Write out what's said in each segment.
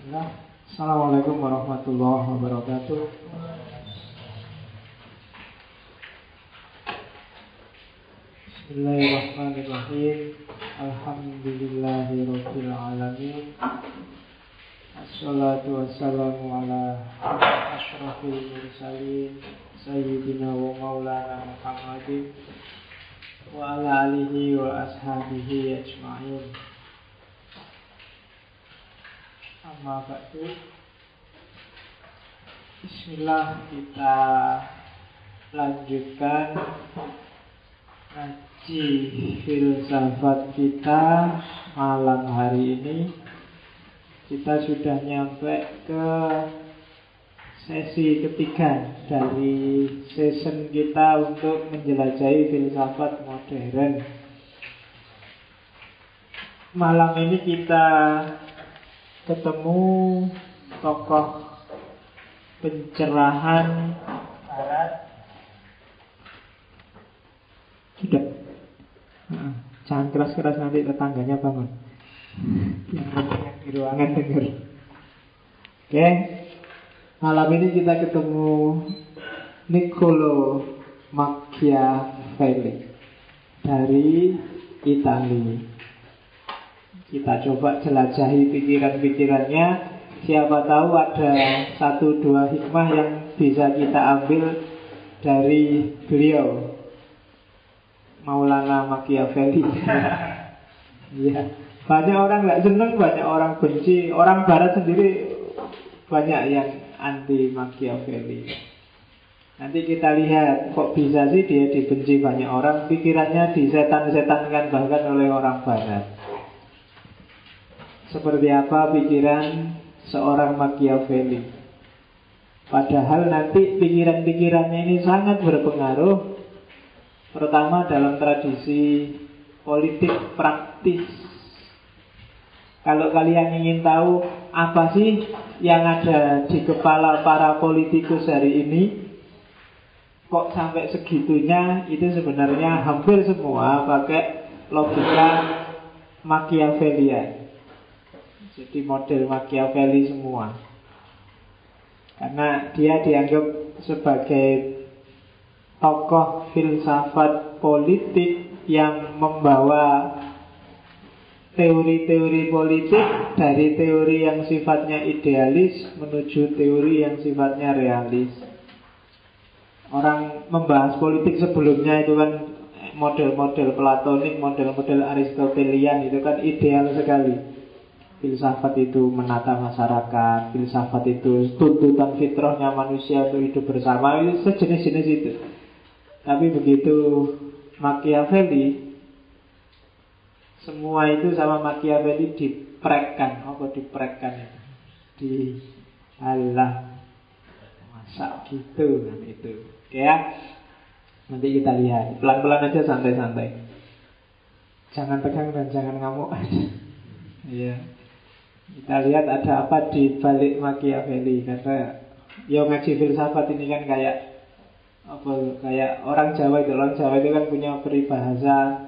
Bismillah. Assalamualaikum warahmatullahi wabarakatuh. Bismillahirrahmanirrahim. Alhamdulillahirabbil alamin. Assalatu wassalamu ala asyrafil mursalin sayyidina wa maulana Muhammadin wa ala alihi wa ashabihi ajma'in. Amma ba'du. Bismillah, kita lanjutkan ngaji filsafat kita malam hari ini. Kita sudah nyampe ke sesi ketiga dari season kita untuk menjelajahi filsafat modern. Malam ini kita ketemu tokoh pencerahan barat. Sudah. Jangan keras-keras, nanti tetangganya bangun. Yang di ruangan dengar. Oke. Malam ini kita ketemu Niccolo Machiavelli dari Italia. Kita coba jelajahi pikiran-pikirannya. Siapa tahu ada 1-2 hikmah yang bisa kita ambil dari beliau, Maulana Machiavelli. Ya, banyak orang nggak seneng, banyak orang benci. Orang Barat sendiri banyak yang anti Machiavelli. Nanti kita lihat kok bisa sih dia dibenci banyak orang. Pikirannya disetan-setankan bahkan oleh orang Barat. Seperti apa pikiran seorang Machiavelli. Padahal nanti pikiran-pikirannya ini sangat berpengaruh. Pertama dalam tradisi politik praktis. Kalau kalian ingin tahu apa sih yang ada di kepala para politikus hari ini, kok sampai segitunya, itu sebenarnya hampir semua pakai logika Machiavellian. Jadi model Machiavelli semua. Karena dia dianggap sebagai tokoh filsafat politik yang membawa teori-teori politik dari teori yang sifatnya idealis menuju teori yang sifatnya realis. Orang membahas politik sebelumnya itu kan model-model Platonik, model-model Aristotelian, itu kan ideal sekali. Filsafat itu menata masyarakat, filsafat itu tuntutan fitrahnya manusia untuk hidup bersama, itu sejenis-jenis itu. Tapi begitu Machiavelli, semua itu sama Machiavelli diprekkan. Apa diprekkan itu? Dihalah. Masa gitu kan itu. Oke ya. Nanti kita lihat. Pelan-pelan aja, santai-santai. Jangan tegang dan jangan ngamuk aja. Iya. Kita lihat ada apa di balik Machiavelli. Karena ya ngaji filsafat ini kan kayak apa, kayak orang Jawa itu. Orang Jawa itu kan punya peribahasa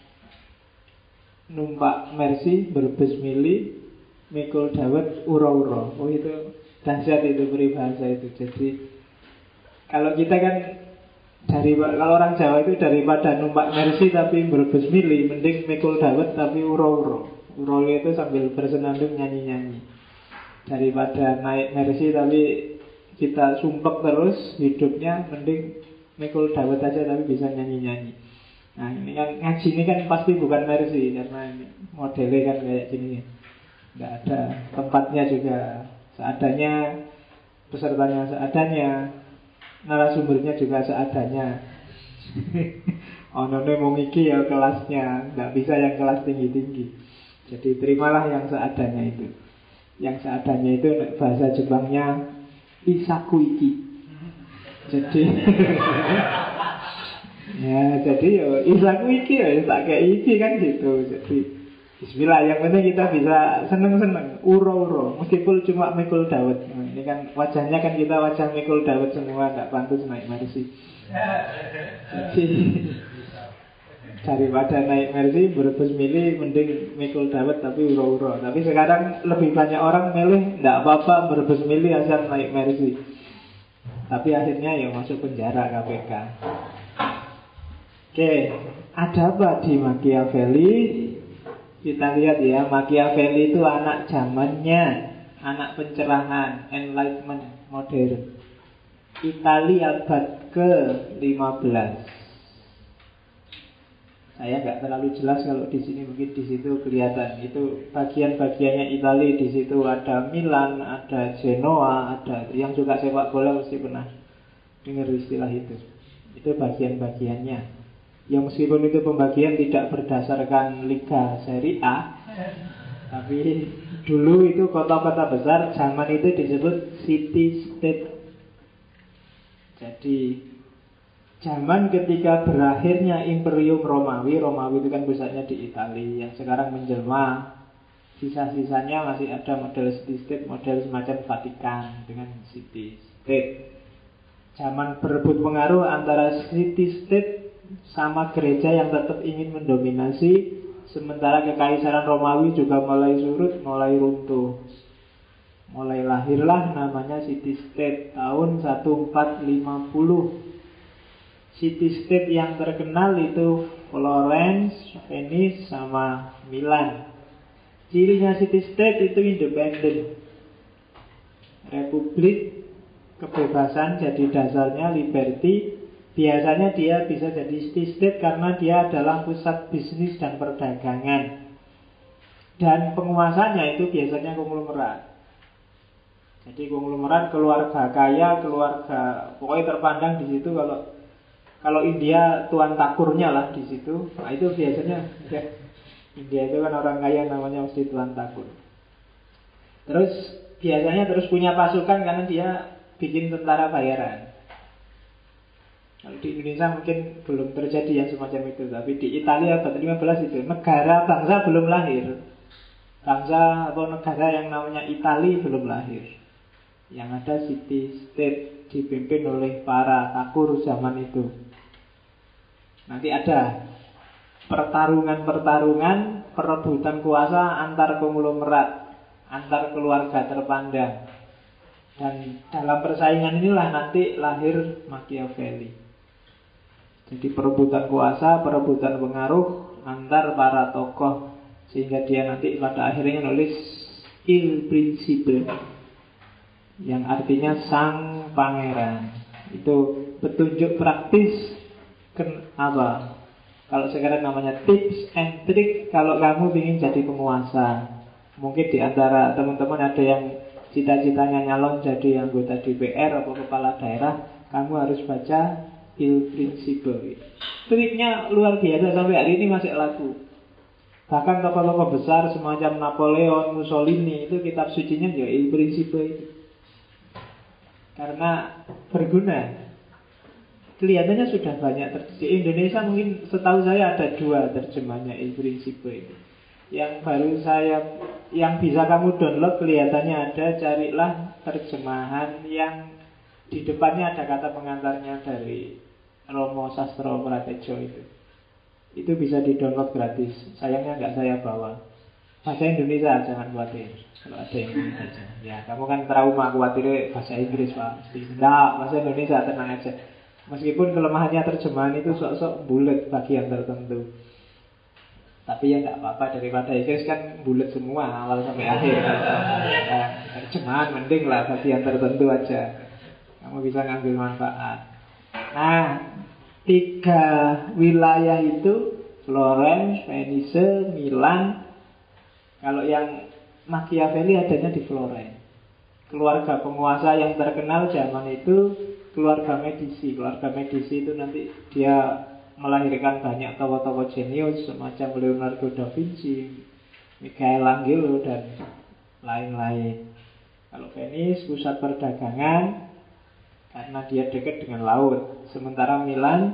numpak mercy berbes mili mikul dawet uro-uro. Oh itu dahsyat itu peribahasa itu. Jadi kalau kita kan kalau orang Jawa itu daripada numpak mercy tapi berbes mili, mending mikul dawet tapi uro-uro. Uro itu sambil bersenandung nyanyi-nyanyi. Daripada naik mercy tapi kita sumpek terus hidupnya, mending mikul dawet aja tapi bisa nyanyi-nyanyi. Nah ini kan ngaji ini kan pasti bukan mercy, karena ini modelnya kan kayak gini. Nggak ada tempatnya juga seadanya, pesertanya seadanya, narasumbernya juga seadanya. Onone mau ngiki ya kelasnya, nggak bisa yang kelas tinggi-tinggi. Jadi terimalah yang seadanya itu. Yang seadanya itu bahasa Jepangnya isakuiki. Jadi ya, jadi ya isakuiki ya tak kayak iki kan gitu. Jadi bismillah, yang penting kita bisa seneng-seneng, uro-uro, meskipun cuma mikul dawet. Nah, ini kan wajahnya kan kita wajah mikul dawet semua, nggak pantas naik mercy. Jadi Daripada naik Mercy, berebus milih mending mikul dawet tapi uro-uro. Tapi sekarang lebih banyak orang milih nggak apa-apa berebus milih asal naik Mercy. Tapi akhirnya ya masuk penjara KPK. Oke, ada apa di Machiavelli? Kita lihat ya, Machiavelli itu anak zamannya, anak pencerahan, enlightenment modern. Italia abad ke-15. Saya nggak terlalu jelas kalau di sini, mungkin di situ kelihatan. Itu bagian-bagiannya Italia, di situ ada Milan, ada Genoa, ada yang suka sepak bola mesti pernah dengar istilah itu. Itu bagian-bagiannya. Yang meskipun itu pembagian tidak berdasarkan Liga Serie A, tapi dulu itu kota-kota besar zaman itu disebut city state. Jadi zaman ketika berakhirnya Imperium Romawi, Romawi itu kan pusatnya di Italia, yang sekarang menjelma. Sisa-sisanya masih ada model city state, model semacam Vatikan dengan city state. Zaman berebut pengaruh antara city state sama gereja yang tetap ingin mendominasi, sementara kekaisaran Romawi juga mulai surut, mulai runtuh. Mulai lahirlah namanya city state tahun 1450. City state yang terkenal itu Florence, Venice, sama Milan. Cirinya city state itu independen, republik, kebebasan jadi dasarnya, liberty. Biasanya dia bisa jadi city state karena dia adalah pusat bisnis dan perdagangan. Dan penguasanya itu biasanya konglomerat. Jadi konglomerat, keluarga kaya, keluarga pokoknya terpandang di situ. Kalau India tuan takurnya lah di situ. Nah itu biasanya ya, India itu kan orang kaya namanya mesti tuan takur. Terus biasanya terus punya pasukan karena dia bikin tentara bayaran. Kalau di Indonesia mungkin belum terjadi yang semacam itu, tapi di Italia abad 15 itu negara bangsa belum lahir. Bangsa atau negara yang namanya Italia belum lahir. Yang ada city state dipimpin oleh para takur zaman itu. Nanti ada pertarungan, perebutan kuasa antar konglomerat, antar keluarga terpandang. Dan dalam persaingan inilah nanti lahir Machiavelli. Jadi perebutan kuasa, perebutan pengaruh antar para tokoh, sehingga dia nanti pada akhirnya nulis Il Principe, yang artinya sang pangeran. Itu petunjuk praktis apa? Kalau sekarang namanya tips and trick kalau kamu ingin jadi penguasa. Mungkin di antara teman-teman ada yang cita-citanya nyalon jadi anggota DPR atau kepala daerah, kamu harus baca Il Principe. Triknya luar biasa, sampai hari ini masih laku. Bahkan tokoh-tokoh besar semacam Napoleon, Mussolini itu kitab sucinya ya Il Principe itu. Karena berguna. Kelihatannya sudah banyak di Indonesia, mungkin setahu saya ada 2 terjemahnya Il Principe itu. Yang baru yang bisa kamu download kelihatannya ada, carilah terjemahan yang di depannya ada kata pengantarnya dari Romo Sastro Pratejo itu. Itu bisa di-download gratis. Sayangnya nggak saya bawa. Bahasa Indonesia jangan khawatir. Kalau ada yang ingin aja. Ya, kamu kan trauma khawatir bahasa Inggris Pak. Tidak, bahasa Indonesia tenang aja. Meskipun kelemahannya terjemahan itu sok-sok bulat bagian tertentu, tapi ya nggak apa-apa, daripada Inggris kan bulat semua awal sampai akhir. Ya, terjemahan mending lah bagian tertentu aja, kamu bisa ngambil manfaat. Nah, 3 wilayah itu Florence, Venice, Milan. Kalau yang Machiavelli adanya di Florence. Keluarga penguasa yang terkenal zaman itu keluarga Medici. Keluarga Medici itu nanti dia melahirkan banyak tokoh-tokoh jenius semacam Leonardo da Vinci, Michelangelo, dan lain-lain. Kalau Venice pusat perdagangan karena dia dekat dengan laut. Sementara Milan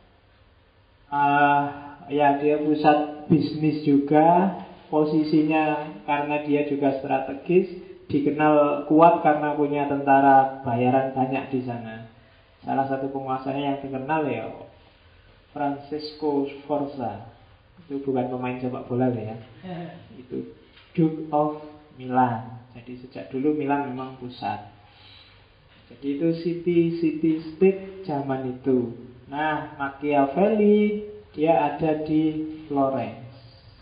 ya dia pusat bisnis juga. Posisinya karena dia juga strategis, dikenal kuat karena punya tentara bayaran banyak di sana. Salah satu penguasanya yang terkenal ya Francesco Sforza. Itu bukan pemain sepak bola ya. Itu Duke of Milan. Jadi sejak dulu Milan memang pusat. Jadi itu city state zaman itu. Nah, Machiavelli dia ada di Florence.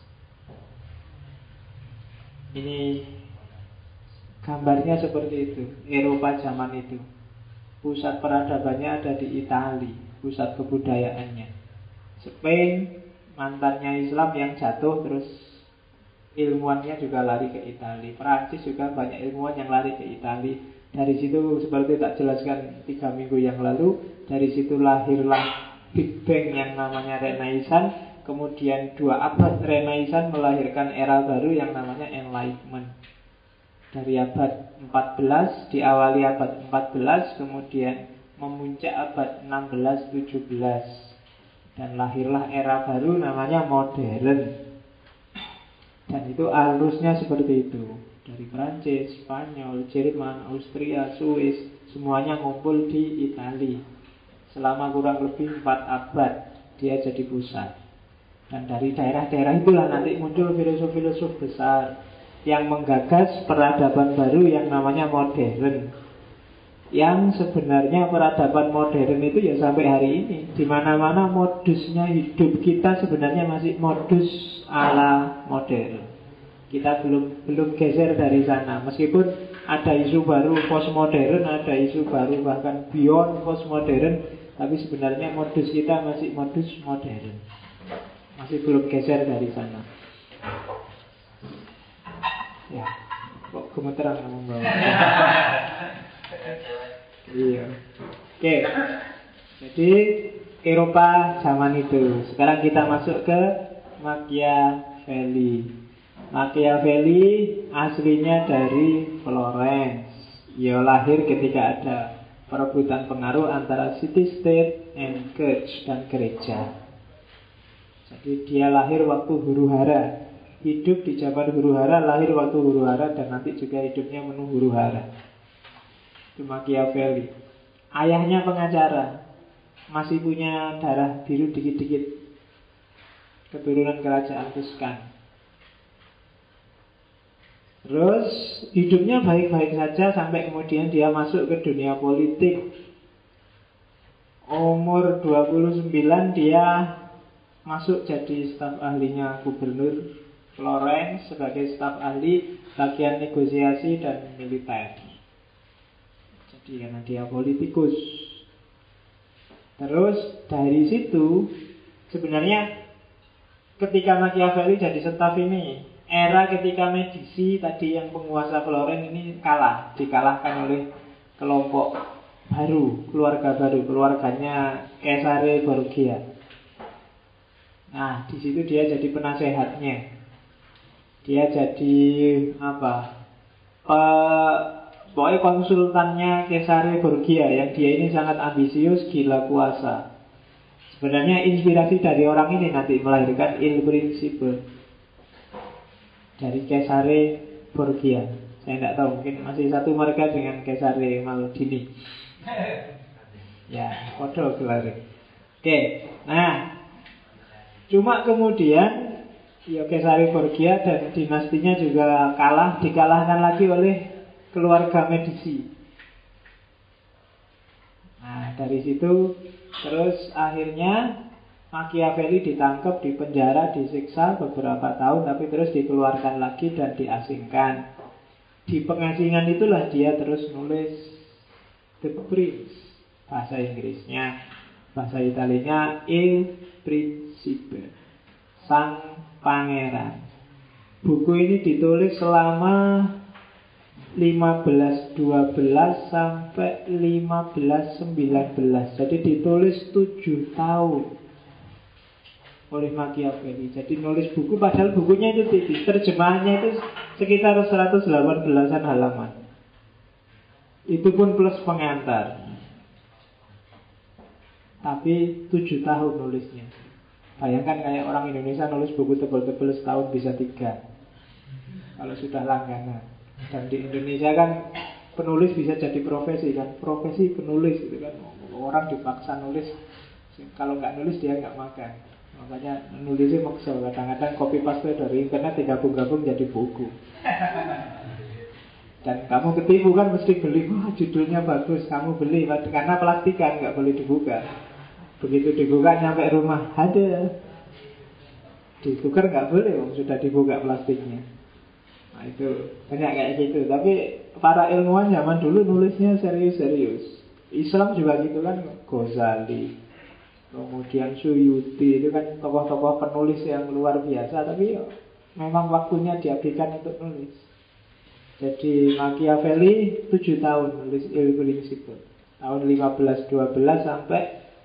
Ini gambarnya seperti itu, Eropa zaman itu. Pusat peradabannya ada di Italia, pusat kebudayaannya. Spain, mantannya Islam yang jatuh, terus ilmuannya juga lari ke Italia. Perancis juga banyak ilmuwan yang lari ke Italia. Dari situ seperti tak jelaskan 3 minggu yang lalu, dari situ lahirlah Big Bang yang namanya Renaissance. Kemudian 2 abad Renaissance melahirkan era baru yang namanya Enlightenment. Dari abad 14, diawali abad 14, kemudian memuncak abad 16-17. Dan lahirlah era baru namanya modern. Dan itu arusnya seperti itu. Dari Prancis, Spanyol, Jerman, Austria, Swiss, semuanya ngumpul di Italia. Selama kurang lebih 4 abad dia jadi pusat. Dan dari daerah-daerah itulah nanti muncul filosof-filosof besar yang menggagas peradaban baru yang namanya modern. Yang sebenarnya peradaban modern itu ya sampai hari ini. Di mana-mana modusnya hidup kita sebenarnya masih modus ala modern. Kita belum geser dari sana. Meskipun ada isu baru postmodern, ada isu baru bahkan beyond postmodern, tapi sebenarnya modus kita masih modus modern. Masih belum geser dari sana. Ya, kok gemeteran kamu bawa. Iya. Oke. Jadi Eropa zaman itu. Sekarang kita masuk ke Machiavelli. Machiavelli aslinya dari Florence. Ia lahir ketika ada perebutan pengaruh antara city state and church dan gereja. Jadi dia lahir waktu huru-hara, hidup di zaman huru-hara, lahir waktu huru-hara, dan nanti juga hidupnya penuh huru-hara. Itu Machiavelli. Ayahnya pengacara, masih punya darah biru dikit-dikit, keturunan kerajaan Tuscan. Terus hidupnya baik-baik saja sampai kemudian dia masuk ke dunia politik. Umur 29 dia masuk jadi staf ahlinya gubernur Florence sebagai staf ahli bagian negosiasi dan militer. Jadi karena dia politikus. Terus dari situ sebenarnya ketika Machiavelli jadi staf ini, era ketika Medici tadi yang penguasa Florence ini dikalahkan oleh kelompok baru, keluarga baru, keluarganya Cesare Borgia. Nah, di situ dia jadi penasehatnya. Dia jadi pokoknya konsultannya Cesare Borgia, yang dia ini sangat ambisius, gila kuasa. Sebenarnya inspirasi dari orang ini nanti melahirkan Il Principe dari Cesare Borgia. Saya tidak tahu, mungkin masih satu marga dengan Cesare Maldini. Ya, foto gelar. Oke, nah cuma kemudian Cesare Borgia dan dinastinya juga dikalahkan lagi oleh keluarga Medici. Nah, dari situ terus akhirnya Machiavelli ditangkap, dipenjara, disiksa beberapa tahun, tapi terus dikeluarkan lagi dan diasingkan. Di pengasingan itulah dia terus nulis The Prince, bahasa Inggrisnya, bahasa Italianya Il Principe, Sang Pangeran. Buku ini ditulis selama 1512 sampai 1519. Jadi ditulis 7 tahun oleh Machiavelli. Jadi nulis buku, padahal bukunya itu tipis. Terjemahannya itu sekitar 118-an halaman. Itu pun plus pengantar. Tapi 7 tahun nulisnya. Bayangkan kayak orang Indonesia nulis buku tebal-tebal setahun bisa 3 kalau sudah langganan. Dan di Indonesia kan penulis bisa jadi profesi kan, profesi penulis gitu kan. Orang dipaksa nulis Kalau nggak nulis dia nggak makan. Makanya nulisnya maksud. Kadang-kadang copy paste dari internet digabung-gabung jadi buku. Dan kamu ketipu kan mesti beli. Wah judulnya bagus, kamu beli. Karena plastikan nggak boleh dibuka. Begitu dibuka nyampe rumah ada. Ditukar nggak boleh, sudah dibuka plastiknya. Nah itu banyak kayak gitu. Tapi para ilmuwan zaman dulu nulisnya serius-serius. Islam juga gitu kan, Ghazali, kemudian Suyuti, itu kan tokoh-tokoh penulis yang luar biasa. Tapi memang waktunya diabdikan untuk nulis. Jadi Machiavelli 7 tahun nulis Il Principe, tahun 1512 sampai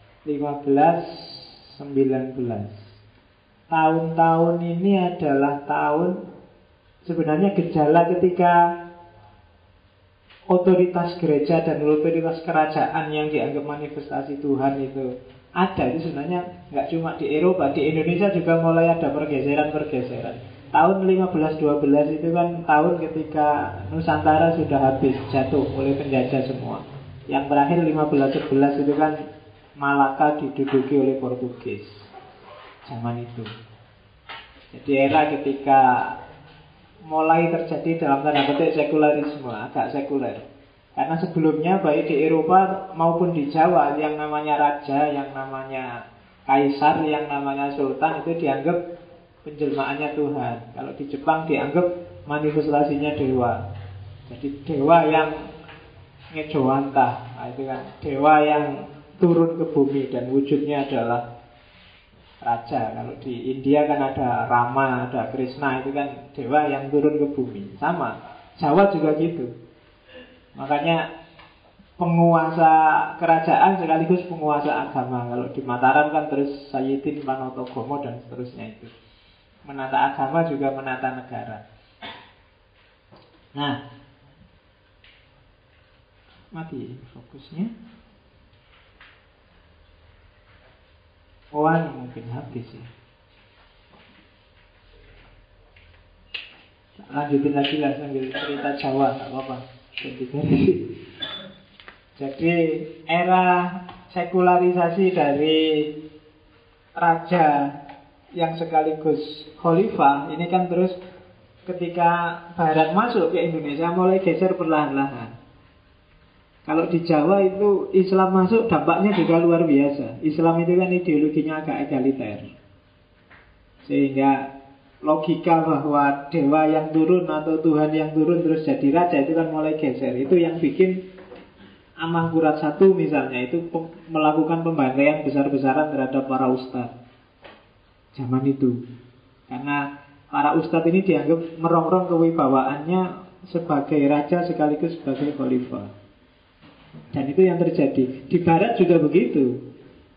1519. Tahun-tahun ini adalah tahun sebenarnya gejala ketika otoritas gereja dan otoritas kerajaan yang dianggap manifestasi Tuhan itu ada. Itu sebenarnya nggak cuma di Eropa, di Indonesia juga mulai ada pergeseran-pergeseran. Tahun 1512 itu kan tahun ketika Nusantara sudah habis, jatuh oleh penjajah semua. Yang terakhir 1511 itu kan Malaka diduduki oleh Portugis zaman itu. Jadi era ketika mulai terjadi dalam tanda petik sekularisme, agak sekuler. Karena sebelumnya baik di Eropa maupun di Jawa, yang namanya raja, yang namanya kaisar, yang namanya sultan itu dianggap penjelmaannya Tuhan. Kalau di Jepang dianggap manifestasinya dewa. Jadi dewa yang ngejowantah, nah, itu kan dewa yang turun ke bumi dan wujudnya adalah raja. Kalau di India kan ada Rama, ada Krishna, itu kan dewa yang turun ke bumi. Sama, Jawa juga gitu. Makanya penguasa kerajaan sekaligus penguasa agama. Kalau di Mataram kan terus Sayyidin Panotogomo dan seterusnya itu. Menata agama juga menata negara. Nah, mati fokusnya. Mungkin habis ya. Lanjutin lagi lah sambil cerita Jawa, gak apa-apa. Jadi era sekularisasi dari raja yang sekaligus khalifah ini kan terus ketika Barat masuk ke Indonesia mulai geser perlahan-lahan. Kalau di Jawa itu Islam masuk dampaknya juga luar biasa. Islam itu kan ideologinya agak egaliter. Sehingga logika bahwa dewa yang turun atau Tuhan yang turun terus jadi raja itu kan mulai geser. Itu yang bikin Amangkurat I misalnya itu melakukan pembantaian besar-besaran terhadap para ustadz zaman itu. Karena para ustadz ini dianggap merongrong kewibawaannya sebagai raja sekaligus sebagai khalifah. Dan itu yang terjadi. Di Barat juga begitu.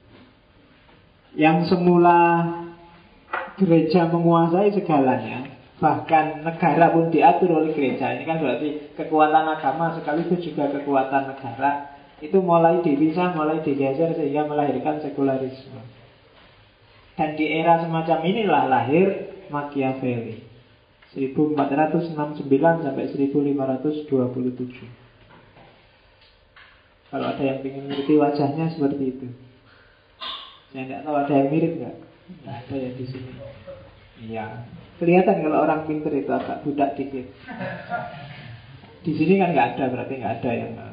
Yang semula gereja menguasai segalanya, bahkan negara pun diatur oleh gereja. Ini kan berarti kekuatan agama sekaligus juga kekuatan negara. Itu mulai dipisah, mulai digeser sehingga melahirkan sekularisme. Dan di era semacam inilah lahir Machiavelli 1469 sampai 1527. Kalau ada yang ingin ngerti wajahnya seperti itu. Saya tidak tahu ada yang mirip nggak? Nggak ada ya di sini. Iya. Kelihatan kalau orang pintar itu agak budak dikit. Di sini kan nggak ada, berarti nggak ada yang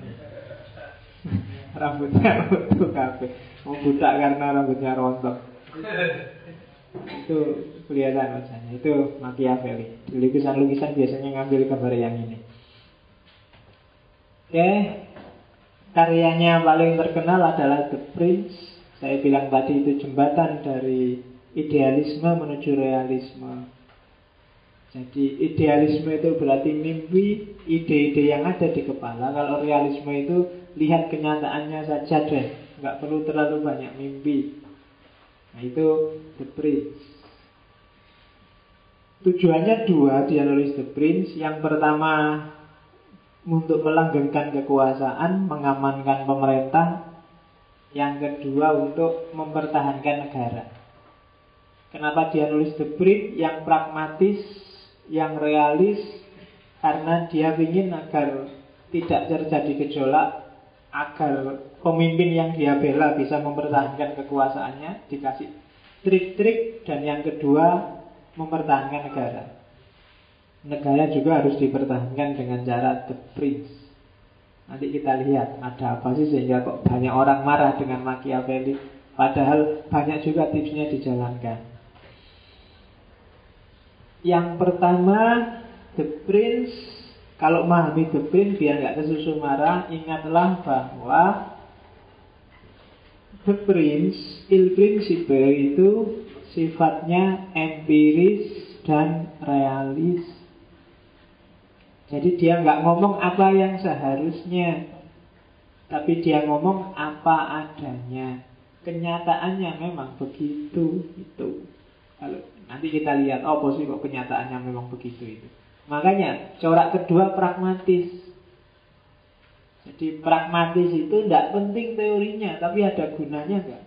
rambutnya utuh kabeh. Mau budak karena rambutnya rontok. Itu kelihatan wajahnya. Itu Machiavelli. Di lukisan-lukisan biasanya ngambil gambar yang ini. Oke. Karyanya paling terkenal adalah The Prince. Saya bilang tadi itu jembatan dari idealisme menuju realisme. Jadi idealisme itu berarti mimpi, ide-ide yang ada di kepala. Kalau realisme itu lihat kenyataannya saja deh, nggak perlu terlalu banyak mimpi. Nah itu The Prince. Tujuannya dua dia nulis The Prince. Yang pertama untuk melanggengkan kekuasaan, mengamankan pemerintah. Yang kedua untuk mempertahankan negara. Kenapa dia nulis The Prince? Yang pragmatis, yang realis. Karena dia ingin agar tidak terjadi gejolak agar pemimpin yang dia bela bisa mempertahankan kekuasaannya, dikasih trik-trik. Dan yang kedua, mempertahankan negara. Negara juga harus dipertahankan dengan cara The Prince. Nanti kita lihat ada apa sih sehingga kok banyak orang marah dengan Machiavelli, padahal banyak juga tipsnya dijalankan. Yang pertama, The Prince. Kalau memahami The Prince biar nggak kesusu marah, ingatlah bahwa The Prince, Il Principe itu sifatnya empiris dan realis. Jadi dia nggak ngomong apa yang seharusnya, tapi dia ngomong apa adanya. Kenyataannya memang begitu itu. Kalau nanti kita lihat, oh sih kok kenyataannya memang begitu itu. Makanya corak kedua pragmatis. Jadi pragmatis itu tidak penting teorinya, tapi ada gunanya enggak?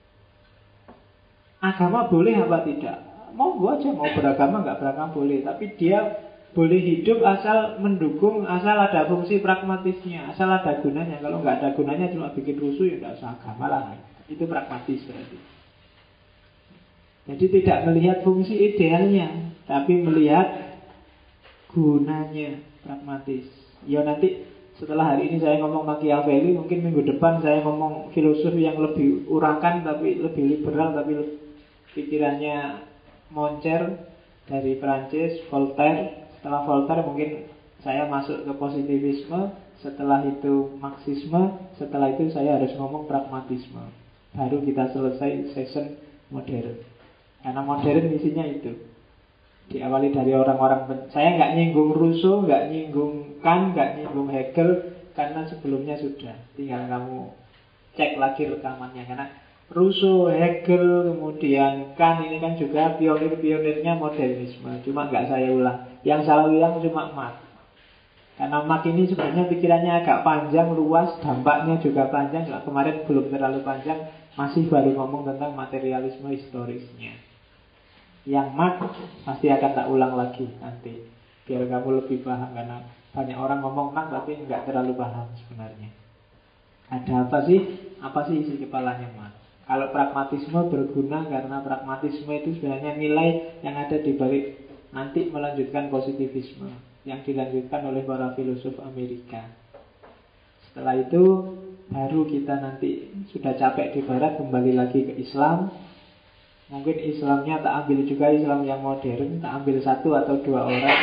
Agama boleh apa tidak? Mau aja, mau beragama enggak beragama boleh, tapi dia boleh hidup asal mendukung, asal ada fungsi pragmatisnya, asal ada gunanya. Kalau enggak ada gunanya cuma bikin rusuh, ya enggak usah agama lah. Itu pragmatis berarti. Jadi tidak melihat fungsi idealnya, tapi melihat gunanya, pragmatis. Ya nanti setelah hari ini saya ngomong Machiavelli, mungkin minggu depan saya ngomong filosof yang lebih urakan tapi lebih liberal, tapi pikirannya moncer dari Prancis, Voltaire. Setelah Voltaire mungkin saya masuk ke positivisme, setelah itu Marxisme, setelah itu saya harus ngomong pragmatisme. Baru kita selesai session modern. Karena modern isinya itu. Diawali dari orang-orang. Saya nggak nyinggung Rousseau, nggak nyinggung Kant, nggak nyinggung Hegel, karena sebelumnya sudah. Tinggal kamu cek lagi rekamannya. Karena Rousseau, Hegel, kemudian Kant ini kan juga pionir-pionirnya modernisme. Cuma nggak saya ulang. Yang saya ulang cuma Marx. Karena Marx ini sebenarnya pikirannya agak panjang, luas, dampaknya juga panjang. Kemarin belum terlalu panjang, masih baru ngomong tentang materialisme historisnya. Yang Marx pasti akan tak ulang lagi nanti, biar kamu lebih paham. Karena banyak orang ngomong Marx tapi nggak terlalu paham sebenarnya. Ada apa sih? Apa sih isi kepalanya Marx? Kalau pragmatisme berguna karena pragmatisme itu sebenarnya nilai yang ada di balik nanti melanjutkan positivisme yang dilanjutkan oleh para filosof Amerika. Setelah itu baru kita nanti sudah capek di barat, kembali lagi ke Islam. Mungkin Islamnya tak ambil juga Islam yang modern, tak ambil satu atau dua orang.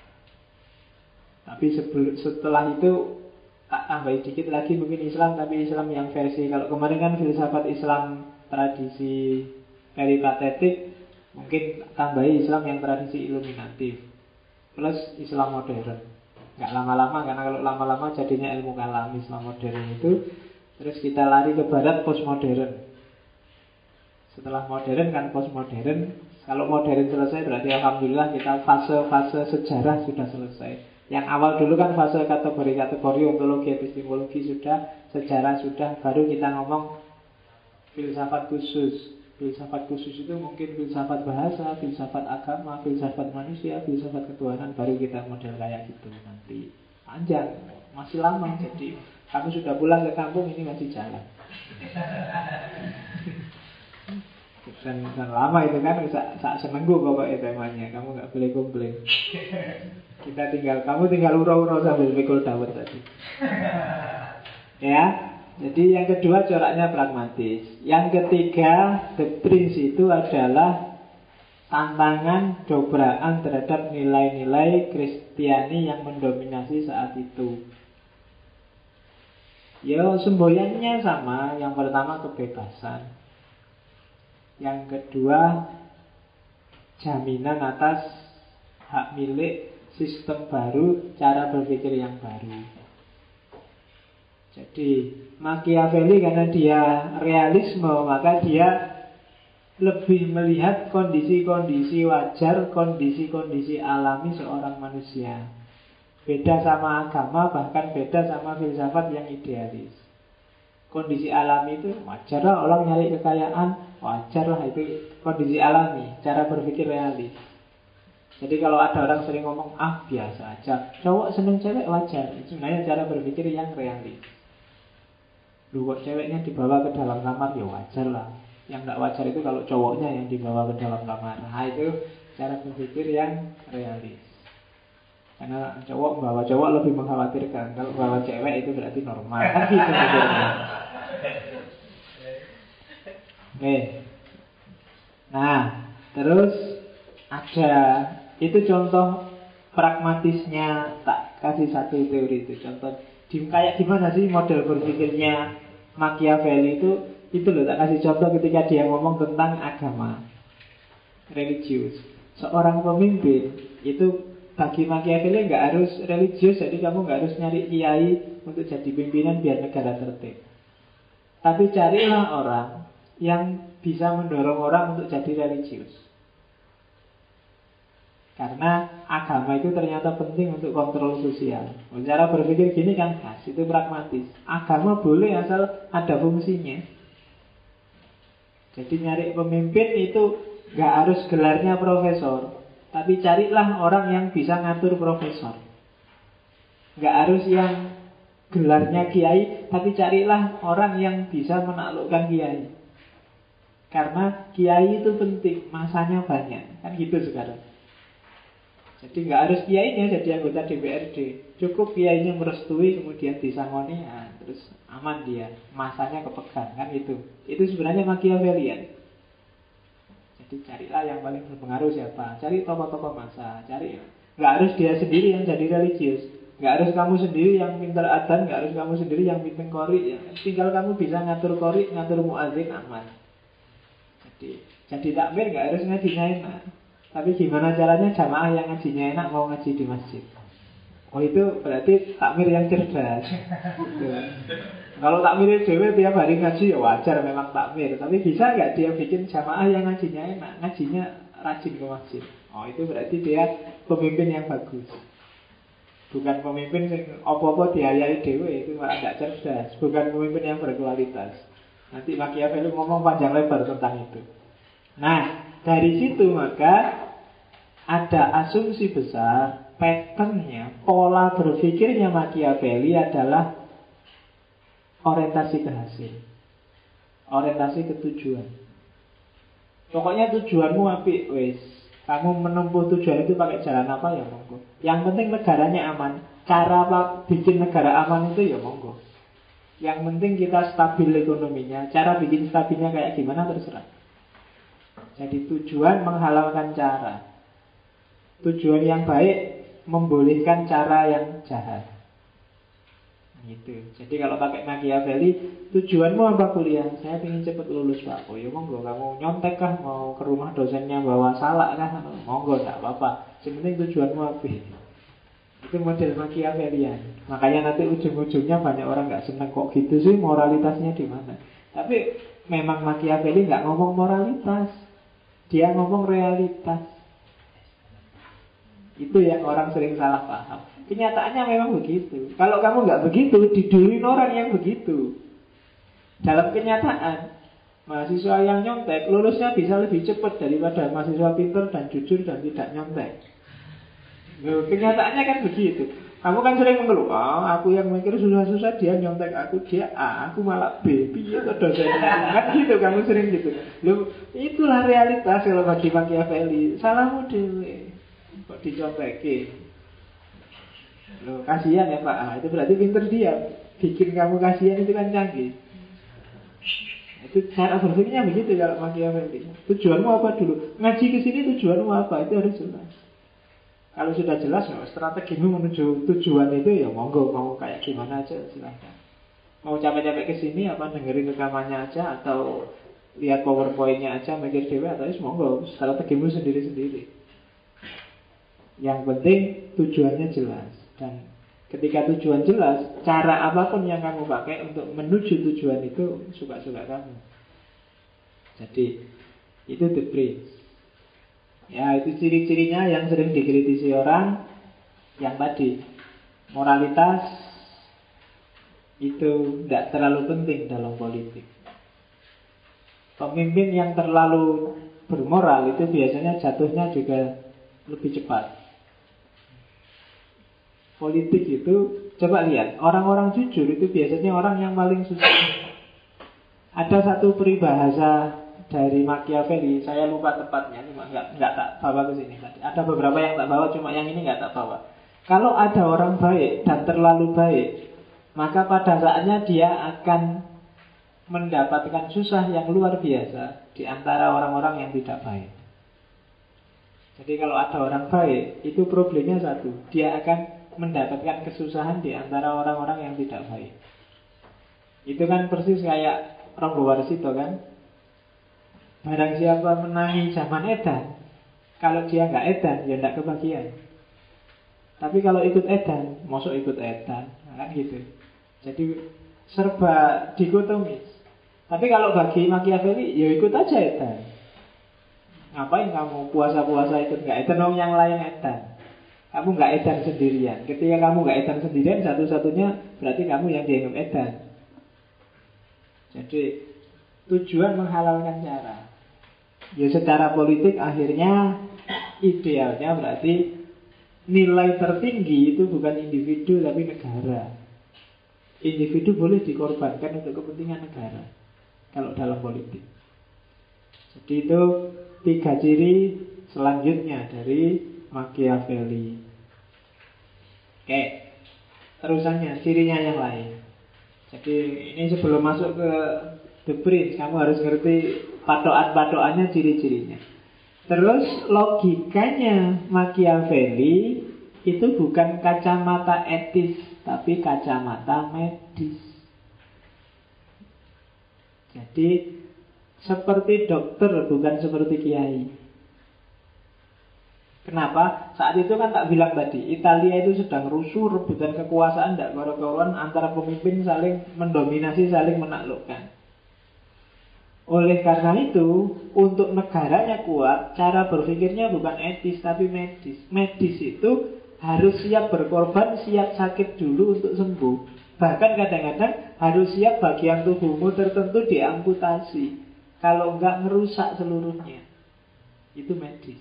Tapi setelah itu tak tambahin dikit lagi mungkin Islam, tapi Islam yang versi, kalau kemarin kan filsafat Islam tradisi peripatetik, mungkin tambahin Islam yang tradisi iluminatif plus Islam modern. Nggak lama-lama, karena kalau lama-lama jadinya ilmu kalam Islam modern itu. Terus kita lari ke barat postmodern. Setelah modern kan postmodern. Kalau modern selesai berarti alhamdulillah kita fase-fase sejarah sudah selesai. Yang awal dulu kan fase kategori-kategori, ontologi, epistemologi sudah, sejarah sudah, baru kita ngomong filsafat khusus. Filsafat khusus itu mungkin filsafat bahasa, filsafat agama, filsafat manusia, filsafat ketuhanan. Baru kita model kayak gitu nanti. Panjang, masih lama. Jadi kamu sudah pulang ke kampung, ini masih jalan. Dan lama itu kan, sak seminggu pokoknya temanya. Kamu gak boleh komplain. Kamu tinggal ura-ura sambil mikul dawet tadi. Ya. Jadi yang kedua coraknya pragmatis. Yang ketiga, The Prince itu adalah tantangan, dobrakan terhadap nilai-nilai Kristiani yang mendominasi saat itu. Ya, semboyannya sama. Yang pertama kebebasan. Yang kedua jaminan atas hak milik, sistem baru, cara berpikir yang baru. Jadi Machiavelli karena dia realisme, maka dia lebih melihat kondisi-kondisi wajar, kondisi-kondisi alami seorang manusia. Beda sama agama, bahkan beda sama filsafat yang idealis. Kondisi alami itu wajar lah, orang nyari kekayaan, wajar lah, itu kondisi alami, cara berpikir realis. Jadi kalau ada orang sering ngomong, biasa aja, cowok seneng cewek wajar, itu sebenarnya cara berpikir yang realis. Lu kok ceweknya dibawa ke dalam kamar, ya wajar lah. Yang nggak wajar itu kalau cowoknya yang dibawa ke dalam kamar. Nah itu cara berpikir yang realis. Karena bawa cowok lebih mengkhawatirkan. Kalau bawa cewek itu berarti normal. Kan gitu mikirnya. Oke. Nah, terus ada itu contoh pragmatisnya, tak kasih satu teori itu. Contoh kayak gimana sih model berpikirnya Machiavelli itu loh, tak kasih contoh ketika dia ngomong tentang agama religius. Seorang pemimpin itu bagi Machiavelli nggak harus religius, jadi kamu nggak harus nyari kiai untuk jadi pimpinan biar negara tertib. Tapi carilah orang yang bisa mendorong orang untuk jadi religius. Karena agama itu ternyata penting untuk kontrol sosial. Cara berpikir gini kan khas, itu pragmatis. Agama boleh asal ada fungsinya. Jadi nyari pemimpin itu gak harus gelarnya profesor, tapi carilah orang yang bisa ngatur profesor. Gak harus yang gelarnya kiai, tapi carilah orang yang bisa menaklukkan kiai. Karena kiai itu penting, masanya banyak. Kan gitu sekarang. Jadi nggak harus kiainya jadi anggota DPRD, cukup kiainya merestui kemudian disangoni, terus aman dia, masanya kepegang, kan itu. Itu sebenarnya Machiavellian. Jadi carilah yang paling berpengaruh siapa, cari tokoh-tokoh masa, cari. Nggak harus dia sendiri yang jadi religius, nggak harus kamu sendiri yang pintar adzan, nggak harus kamu sendiri yang pintar qori, ya. Tinggal kamu bisa ngatur qori, ngatur muadzin, aman. Jadi takmir nggak harus ngajinya enak. Tapi gimana caranya jamaah yang ngajinya enak mau ngaji di masjid? Oh itu berarti takmir yang cerdas. Gitu. Kalau takmir dewe tiap hari ngaji ya wajar memang takmir. Tapi bisa nggak dia bikin jamaah yang ngajinya enak, ngajinya rajin ke masjid? Oh itu berarti dia pemimpin yang bagus. Bukan pemimpin yang opo-opo diayai dewe, itu malah nggak cerdas. Bukan pemimpin yang berkualitas. Nanti Machiavelli ngomong panjang lebar tentang itu. Nah, dari situ maka ada asumsi besar, patternnya, pola berpikirnya Machiavelli adalah orientasi ke hasil, orientasi ke tujuan. Pokoknya tujuanmu apik, wes. Kamu menempuh tujuan itu pakai jalan apa ya monggo. Yang penting negaranya aman. Cara apa bikin negara aman itu ya monggo. Yang penting kita stabil ekonominya. Cara bikin stabilnya kayak gimana terserah. Jadi tujuan menghalalkan cara. Tujuan yang baik membolehkan cara yang jahat. Gitu. Jadi kalau pakai Machiavelli, tujuanmu apa kuliah? Saya ingin cepat lulus Pak. Oh ya monggo, kamu nyontek kah? Mau ke rumah dosennya bawa salak kah? Monggo, tidak apa-apa. Yang penting tujuanmu apa? Itu model Machiavellian. Makanya nanti ujung-ujungnya banyak orang nggak seneng kok gitu sih, moralitasnya di mana? Tapi memang Machiavelli nggak ngomong moralitas. Dia ngomong realitas. Itu yang orang sering salah paham. Kenyataannya memang begitu. Kalau kamu nggak begitu, diduluin orang yang begitu. Dalam kenyataan, mahasiswa yang nyontek lulusnya bisa lebih cepat daripada mahasiswa pintar dan jujur dan tidak nyontek. Kenyataannya kan begitu. Kamu kan sering mengeluh, aku yang mikir susah-susah, dia nyontek aku, dia A, aku malah B, piye to dosennya. Kan gitu, kamu sering gitu. Loh, itulah realitas kalau bagi Machiavelli. Salahmu dewe kok dicontekin. Loh, kasihan ya Pak. Itu berarti pinter dia. Bikin kamu kasihan itu kan canggih. Itu cara berpikirnya begitu kalau Machiavelli. Tujuanmu apa dulu? Ngaji ke sini tujuanmu apa? Itu harus jelas. Kalau sudah jelas, strategimu menuju tujuan itu ya monggo, mau kayak gimana aja silahkan. Mau capek-capek ke sini apa dengerin rekamannya aja atau lihat PowerPoint-nya aja mikir dewe atau monggo, strategimu sendiri-sendiri. Yang penting tujuannya jelas. Dan ketika tujuan jelas, cara apapun yang kamu pakai untuk menuju tujuan itu suka-suka kamu. Jadi itu the prince. Ya itu ciri-cirinya yang sering dikritisi orang. Yang tadi, moralitas itu tidak terlalu penting dalam politik. Pemimpin yang terlalu bermoral itu biasanya jatuhnya juga lebih cepat. Politik itu Coba lihat, orang-orang jujur itu biasanya orang yang paling susah. Ada satu peribahasa dari Machiavelli, saya lupa tepatnya, cuma nggak tak bawa ke sini tadi. Ada beberapa yang tak bawa, cuma yang ini nggak tak bawa. Kalau ada orang baik dan terlalu baik, maka pada saatnya dia akan mendapatkan susah yang luar biasa di antara orang-orang yang tidak baik. Jadi kalau ada orang baik, itu problemnya satu, dia akan mendapatkan kesusahan di antara orang-orang yang tidak baik. Itu kan persis kayak Ronggo Warsito kan. Barang siapa menangi zaman edan, kalau dia nggak edan, ya nggak kebagian. Tapi kalau ikut edan, mosok ikut edan, kan gitu. Jadi serba dikotomis. Tapi kalau bagi Machiavelli, ya ikut aja edan. Ngapain kamu puasa-puasa ikut nggak edan, dong yang lain edan. Kamu nggak edan sendirian. Ketika kamu nggak edan sendirian, satu-satunya berarti kamu yang dianggap edan. Jadi tujuan menghalalkan cara. Ya secara politik akhirnya idealnya berarti nilai tertinggi itu bukan individu tapi negara. Individu boleh dikorbankan untuk kepentingan negara kalau dalam politik. Jadi itu 3 ciri selanjutnya dari Machiavelli. Oke, terusannya cirinya yang lain. Jadi ini sebelum masuk ke The Prince, kamu harus ngerti patokan-patokannya, ciri-cirinya. Terus logikanya Machiavelli itu bukan kacamata etis, tapi kacamata medis. Jadi seperti dokter, bukan seperti kiai. Kenapa? Saat itu kan tak bilang tadi, Italia itu sedang rusuh, rebutan kekuasaan, tidak karu-karuan, antara pemimpin saling mendominasi, saling menaklukkan. Oleh karena itu, untuk negaranya kuat, cara berpikirnya bukan etis, tapi medis. Medis itu harus siap berkorban, siap sakit dulu untuk sembuh. Bahkan kadang-kadang harus siap bagian tubuhmu tertentu diamputasi. Kalau enggak ngerusak seluruhnya. Itu medis.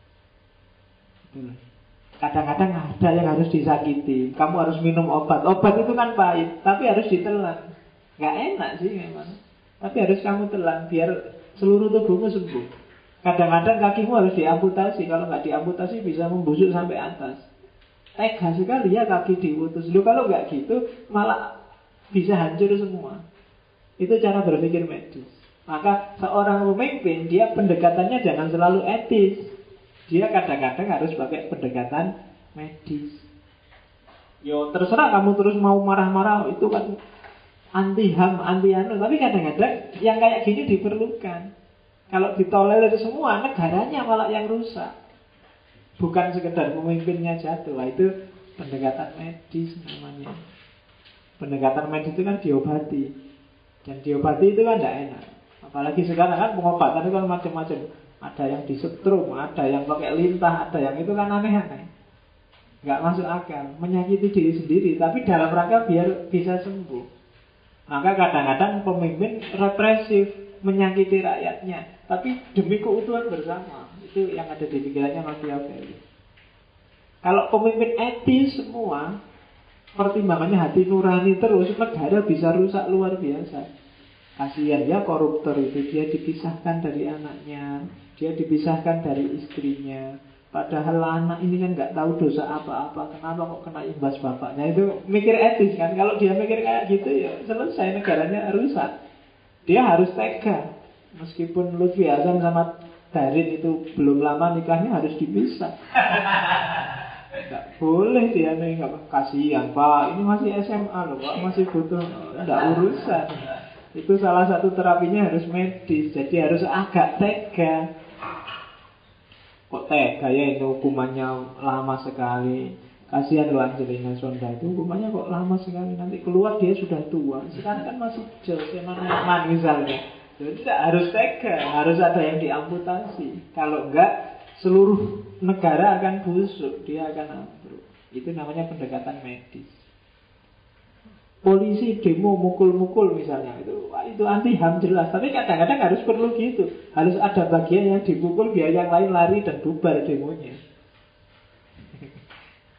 Kadang-kadang ada yang harus disakiti. Kamu harus minum obat. Obat itu kan pahit, tapi harus ditelan. Gak enak sih memang, tapi harus kamu telan biar seluruh tubuhmu sembuh. Kadang-kadang kakimu harus diamputasi. Kalau nggak diamputasi bisa membusuk sampai atas. Tega sekali ya kaki diputus. Lu kalau nggak gitu malah bisa hancur semua. Itu cara berpikir medis. Maka seorang pemimpin, dia pendekatannya jangan selalu etis. Dia kadang-kadang harus pakai pendekatan medis. Yo terserah kamu terus mau marah-marah, itu kan anti HAM, anti anu. Tapi kadang-kadang yang kayak gini diperlukan. Kalau ditolerir semua, negaranya malah yang rusak. Bukan sekedar pemimpinnya jatuh. Nah, itu pendekatan medis namanya. Pendekatan medis itu kan diobati. Dan diobati itu kan tidak enak. Apalagi sekarang kan pengobatan itu kan macam-macam. Ada yang disetrum, ada yang pakai lintah, ada yang itu kan aneh-aneh. Nggak masuk akal, menyakiti diri sendiri, tapi dalam rangka biar bisa sembuh. Maka kadang-kadang pemimpin represif, menyakiti rakyatnya, tapi demi keutuhan bersama. Itu yang ada di pikirannya Machiavelli. Kalau pemimpin etis semua, pertimbangannya hati nurani terus, negara bisa rusak luar biasa. Kasihan ya koruptor itu, dia dipisahkan dari anaknya, dia dipisahkan dari istrinya. Padahal anak ini kan nggak tahu dosa apa-apa, kenapa kok kena imbas bapaknya. Itu mikir etis kan. Kalau dia mikir kayak gitu ya selesai, negaranya rusak. Dia harus tega. Meskipun Lutfi Hasan sama Darin itu belum lama nikahnya, harus dipisah. Nggak boleh dia nih, nggak, kasihan Pak, ini masih SMA loh Pak, masih butuh, nggak urusan. Itu salah satu terapinya harus medis. Jadi harus agak tega. Kok tega ya, ini hukumannya lama sekali. Kasihan loh Angelina Sonda, itu hukumannya kok lama sekali. Nanti keluar dia sudah tua. Sekarang kan masih jos, man misalnya. Jadi tidak harus tega, harus ada yang diamputasi. Kalau enggak, seluruh negara akan busuk, dia akan ambruk. Itu namanya pendekatan medis. Polisi demo mukul-mukul misalnya, itu anti HAM jelas. Tapi kadang-kadang harus perlu gitu. Harus ada bagian yang dipukul biar yang lain lari dan bubar demonya.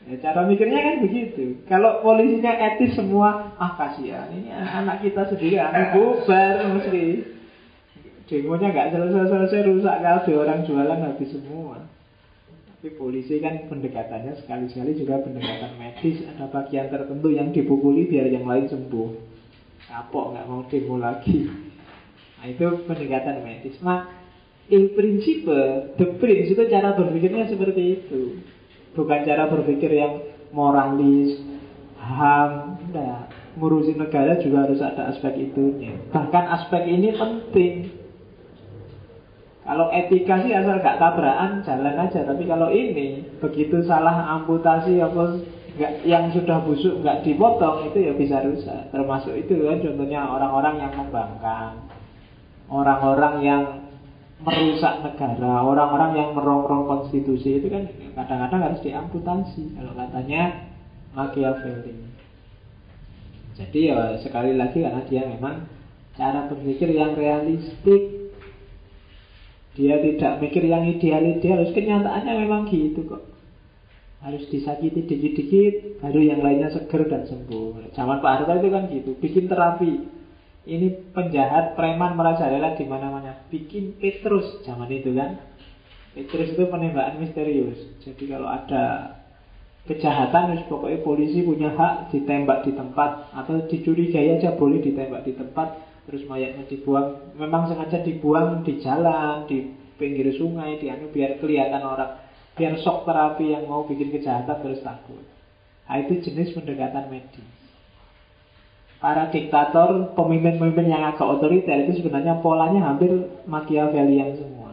Ya, cara mikirnya kan begitu. Kalau polisinya etis semua, kasihan ini anak kita sendiri, bubar mesti. Demonya nggak selesai-selesai, rusak kabeh, orang jualan habis semua. Tapi polisi kan pendekatannya sekali-sekali juga pendekatan medis. Ada bagian tertentu yang dipukuli biar yang lain sembuh. Kapok nggak mau demo lagi. Nah itu pendekatan medis. Nah, in principle, the prince itu cara berpikirnya seperti itu. Bukan cara berpikir yang moralis, HAM, enggak. Ngurusi negara juga harus ada aspek itunya. Bahkan aspek ini penting. Kalau etika sih asal gak tabrakan jalan aja. Tapi kalau ini begitu salah amputasi apa yang sudah busuk nggak dipotong, itu ya bisa rusak. Termasuk itu kan contohnya orang-orang yang membangkang, orang-orang yang merusak negara, orang-orang yang merongrong konstitusi, itu kan kadang-kadang harus diamputasi kalau katanya Machiavelli. Jadi ya sekali lagi karena dia memang cara berpikir yang realistik, dia tidak mikir yang ideal-ideal. Kenyataannya memang gitu kok. Harus disakiti dikit-dikit baru yang lainnya seger dan sembuh. Zaman Pak Harto itu kan gitu, bikin terapi. Ini penjahat, preman merajalela di mana-mana. Bikin Petrus zaman itu kan. Petrus itu penembakan misterius. Jadi kalau ada kejahatan, pokoknya polisi punya hak ditembak di tempat, atau dicurigai aja boleh ditembak di tempat. Terus mayatnya dibuang, memang sengaja dibuang di jalan, di pinggir sungai, biar kelihatan orang, biar shock terapi yang mau bikin kejahatan terus takut. Nah, itu jenis pendekatan medis. Para diktator, pemimpin-pemimpin yang agak otoriter itu sebenarnya polanya hampir Machiavellian semua.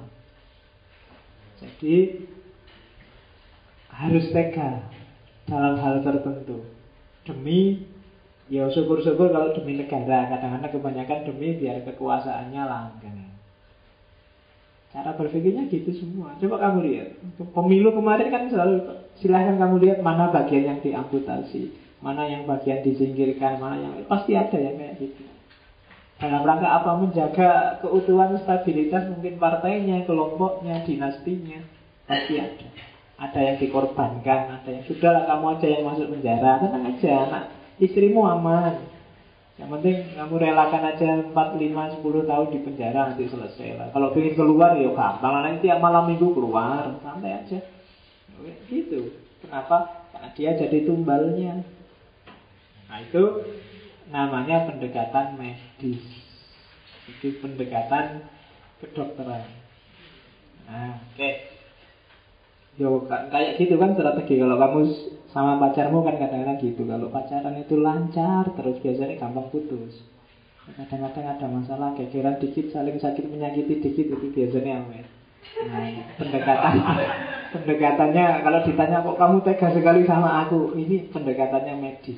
Jadi harus tega dalam hal tertentu. Demi, ya syukur-syukur kalau demi negara. Kadang-kadang kebanyakan demi biar kekuasaannya langgeng. Cara berpikirnya gitu semua. Coba kamu lihat, pemilu kemarin kan selalu, silahkan kamu lihat mana bagian yang diamputasi, mana yang bagian disingkirkan, mana yang pasti ada yang kayak gitu. Dalam rangka apa? Menjaga keutuhan, stabilitas mungkin partainya, kelompoknya, dinastinya. Pasti ada. Ada yang dikorbankan, ada yang sudahlah kamu aja yang masuk penjara, tenang aja, anak istrimu aman. Yang penting kamu relakan aja 4, 5, 10 tahun di penjara, nanti selesai lah. Kalau pengen keluar ya gampang, nanti tiap malam minggu keluar, santai aja. Gitu. Kenapa? Karena dia jadi tumbalnya. Nah itu namanya pendekatan medis. Itu pendekatan kedokteran. Nah, oke. Yo, kayak gitu kan strategi. Kalau kamu sama pacarmu kan kadang-kadang gitu. Kalau pacaran itu lancar terus biasanya gampang putus. Kadang-kadang ada masalah, gegeran dikit, saling sakit menyakiti dikit, itu biasanya amin. Nah, pendekatannya kalau ditanya kok kamu tega sekali sama aku, ini pendekatannya medis.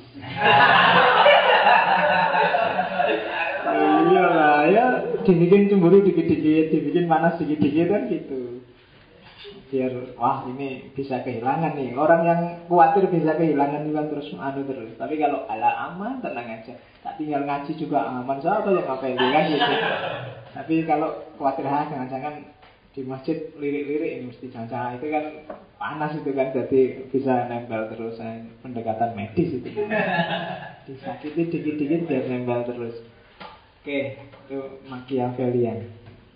Iya lah, ya dibikin cemburu dikit-dikit, dibikin panas dikit-dikit kan gitu. Biar wah ini bisa kehilangan nih. Orang yang khawatir bisa kehilangan juga terus terus. Tapi kalau ala aman, tenang aja. Tak tinggal ngaji juga aman. Siapa yang ngapain kan gitu. Tapi kalau khawatir jangan-jangan di masjid lirik-lirik ini mesti jangan itu kan panas itu kan, jadi bisa nempel terus. Pendekatan medis itu. Disakiti dikit-dikit biar nempel terus. Oke, itu Machiavellian.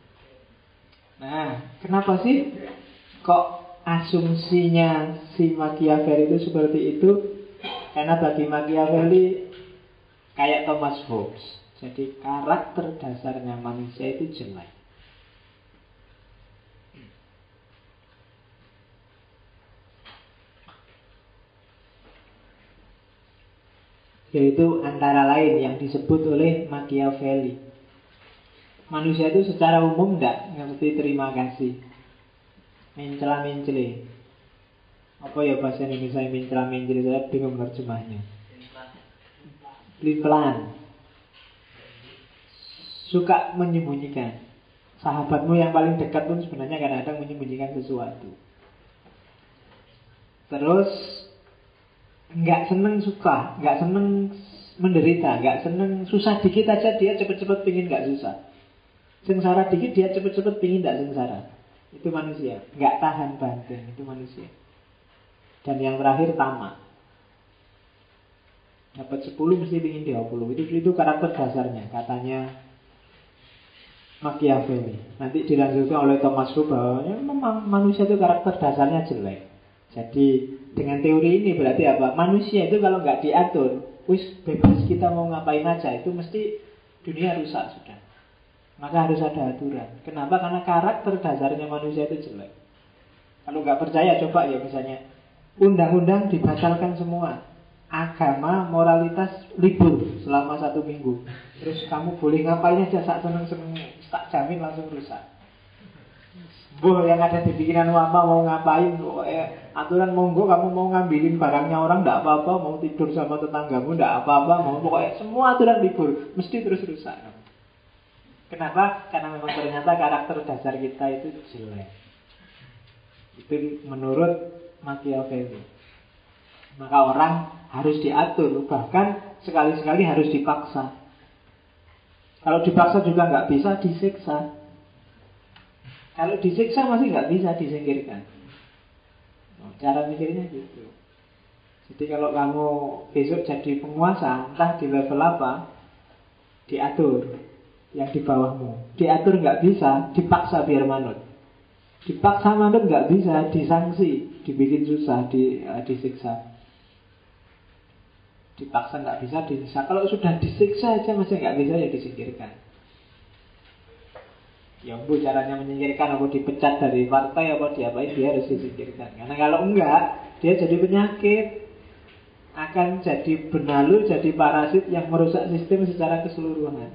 Nah, kenapa sih kok asumsinya si Machiavelli itu seperti itu? Karena bagi Machiavelli kayak Thomas Hobbes, jadi karakter dasarnya manusia itu jelek. Yaitu antara lain yang disebut oleh Machiavelli, manusia itu secara umum tidak ngerti terima kasih, mencela-mencele. Apa ya bahasa Indonesia mencela-mencele? Saya bingung terjemahnya. Pelin-pelan. Suka menyembunyikan. Sahabatmu yang paling dekat pun sebenarnya kadang-kadang menyembunyikan sesuatu. Terus nggak seneng suka, nggak seneng menderita, nggak seneng susah dikit aja dia cepet-cepet pingin nggak susah. Sengsara dikit dia cepet-cepet pingin nggak sengsara. Itu manusia, nggak tahan banting, itu manusia. Dan yang terakhir tamak. Dapat 10 mesti ingin 20. Itu karakter dasarnya, katanya Machiavelli. Nanti dilanjutkan oleh Thomas Hobbes bahwa memang manusia itu karakter dasarnya jelek. Jadi dengan teori ini berarti apa? Manusia itu kalau nggak diatur, wis bebas kita mau ngapain aja, itu mesti dunia rusak sudah. Maka harus ada aturan. Kenapa? Karena karakter dasarnya manusia itu jelek. Kalau nggak percaya coba ya misalnya undang-undang dibatalkan semua. Agama, moralitas libur selama 1 minggu. Terus kamu boleh ngapain aja saat seneng-seneng, tak jamin langsung rusak. Yang ada di pikiran mama mau ngapain, aturan monggo, kamu mau ngambilin barangnya orang tidak apa-apa, mau tidur sama tetanggamu tidak apa-apa, mau pokoknya semua aturan libur, mesti terus rusak. Kenapa? Karena memang ternyata karakter dasar kita itu jelek. Itu menurut Machiavelli. Maka orang harus diatur, bahkan sekali-sekali harus dipaksa. Kalau dipaksa juga nggak bisa, disiksa. Kalau disiksa masih nggak bisa disingkirkan. Cara mikirnya gitu. Jadi kalau kamu besok jadi penguasa, entah di level apa, diatur yang di bawahmu. Diatur nggak bisa, dipaksa biar manut. Dipaksa manut nggak bisa, disanksi, dibikin susah, disiksa. Dipaksa nggak bisa, disiksa. Kalau sudah disiksa aja masih nggak bisa, ya disingkirkan. Ya bu, caranya menyingkirkan, apa dipecat dari partai, apa diapain, dia harus disingkirkan. Karena kalau enggak, dia jadi penyakit, akan jadi benalu, jadi parasit yang merusak sistem secara keseluruhan.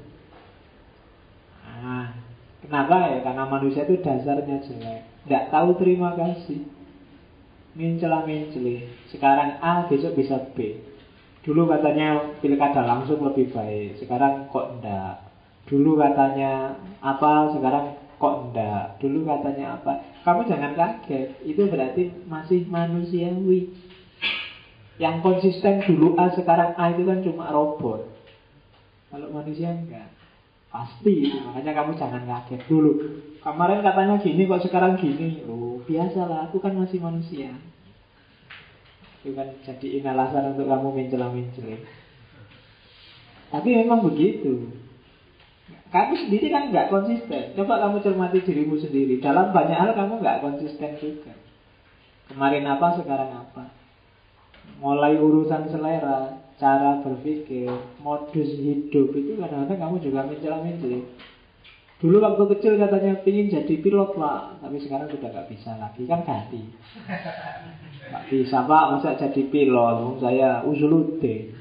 Nah, kenapa ya? Karena manusia itu dasarnya jelek, nggak tahu terima kasih, mencela-menceli. Sekarang A, besok bisa B. Dulu katanya pilkada langsung lebih baik, sekarang kok enggak. Dulu katanya apa, sekarang kok enggak. Dulu katanya apa. Kamu jangan kaget, itu berarti masih manusiawi. Yang konsisten dulu A, sekarang A itu kan cuma robot. Kalau manusia enggak, pasti itu. Makanya kamu jangan kaget dulu. Kemarin katanya gini, kok sekarang gini. Oh, biasalah, aku kan masih manusia. Itu kan jadiin alasan untuk kamu mencela-mencela. Tapi memang begitu. Kamu sendiri kan nggak konsisten. Coba kamu cermati dirimu sendiri. Dalam banyak hal kamu nggak konsisten juga. Kemarin apa, sekarang apa. Mulai urusan selera, cara berpikir, modus hidup, itu kadang-kadang kamu juga mencela-mencela. Dulu waktu kecil katanya pingin jadi pilot pak, tapi sekarang sudah nggak bisa lagi, kan ganti. Nggak bisa pak, masa jadi pilot? Saya Usuluddin.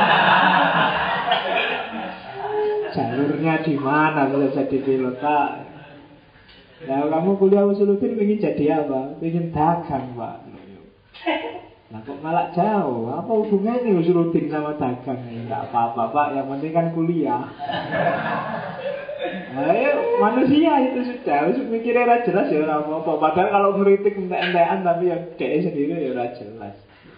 Jalurnya di mana bisa jadi pilot pak? Nah kamu kuliah Usuluddin pingin jadi apa? Pingin dagang pak. Nah kok malah jauh? Apa hubungannya Usuluddin sama dagang? Nggak apa-apa pak, yang penting kan kuliah. Ayo, manusia itu sudah mikirnya ora jelas ya ora apa-apa. Padahal kalau ngeritik entek-entekan tapi ya dia sendiri ya ora jelas.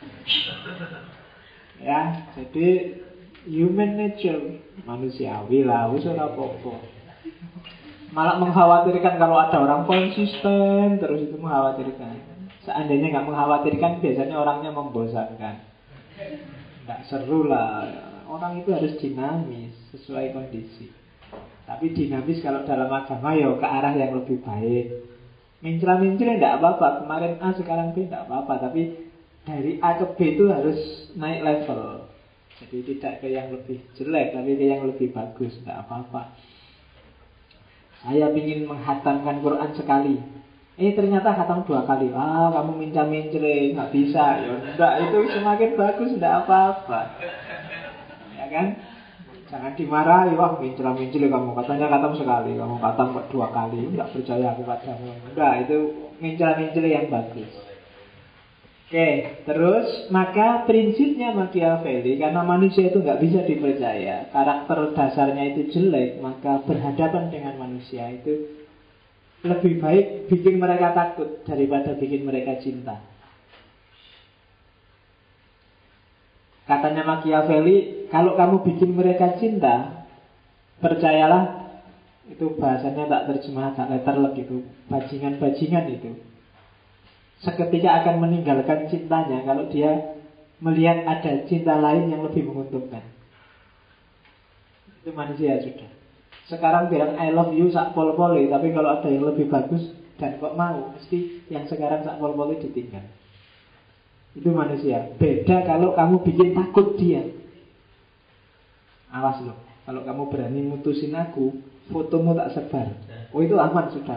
Ya, jadi human nature, manusiawi lah, wis ora apa-apa. Malah mengkhawatirkan kalau ada orang konsisten terus, itu mengkhawatirkan. Seandainya nggak mengkhawatirkan, biasanya orangnya membosankan. Nggak seru lah. Orang itu harus dinamis sesuai kondisi. Tapi dinamis kalau dalam agama ya ke arah yang lebih baik. Mencela-mencela tidak apa-apa. Kemarin A, sekarang B tidak apa-apa. Tapi dari A ke B itu harus naik level. Jadi tidak ke yang lebih jelek, tapi ke yang lebih bagus. Tidak apa-apa. Saya ingin menghatamkan Quran sekali. Ternyata khatam 2 kali. Kamu minta-mencela, nggak bisa. Ya enggak, itu semakin bagus, tidak apa-apa. Ya kan? Jangan dimarahi, wah mencela-mencela kamu. Katanya khatam sekali, kamu khatam 2 kali. Enggak percaya aku katamu. Enggak, itu mencela-mencela yang bagus. Oke, terus maka prinsipnya Machiavelli, karena manusia itu nggak bisa dipercaya, karakter dasarnya itu jelek, maka berhadapan dengan manusia itu lebih baik bikin mereka takut daripada bikin mereka cinta. Katanya Machiavelli, kalau kamu bikin mereka cinta, percayalah, itu bahasanya tak terjemah agak letterlek itu, bajingan-bajingan itu. seketika akan meninggalkan cintanya kalau dia melihat ada cinta lain yang lebih menguntungkan. Itu manusia sudah. Sekarang bilang I love you sak pol-pole, tapi kalau ada yang lebih bagus dan kok mau, mesti yang sekarang sak pol-pole ditinggal. Itu manusia. Beda kalau kamu bikin takut dia. Awas loh, kalau kamu berani mutusin aku, fotomu tak sebar. Oh itu aman sudah.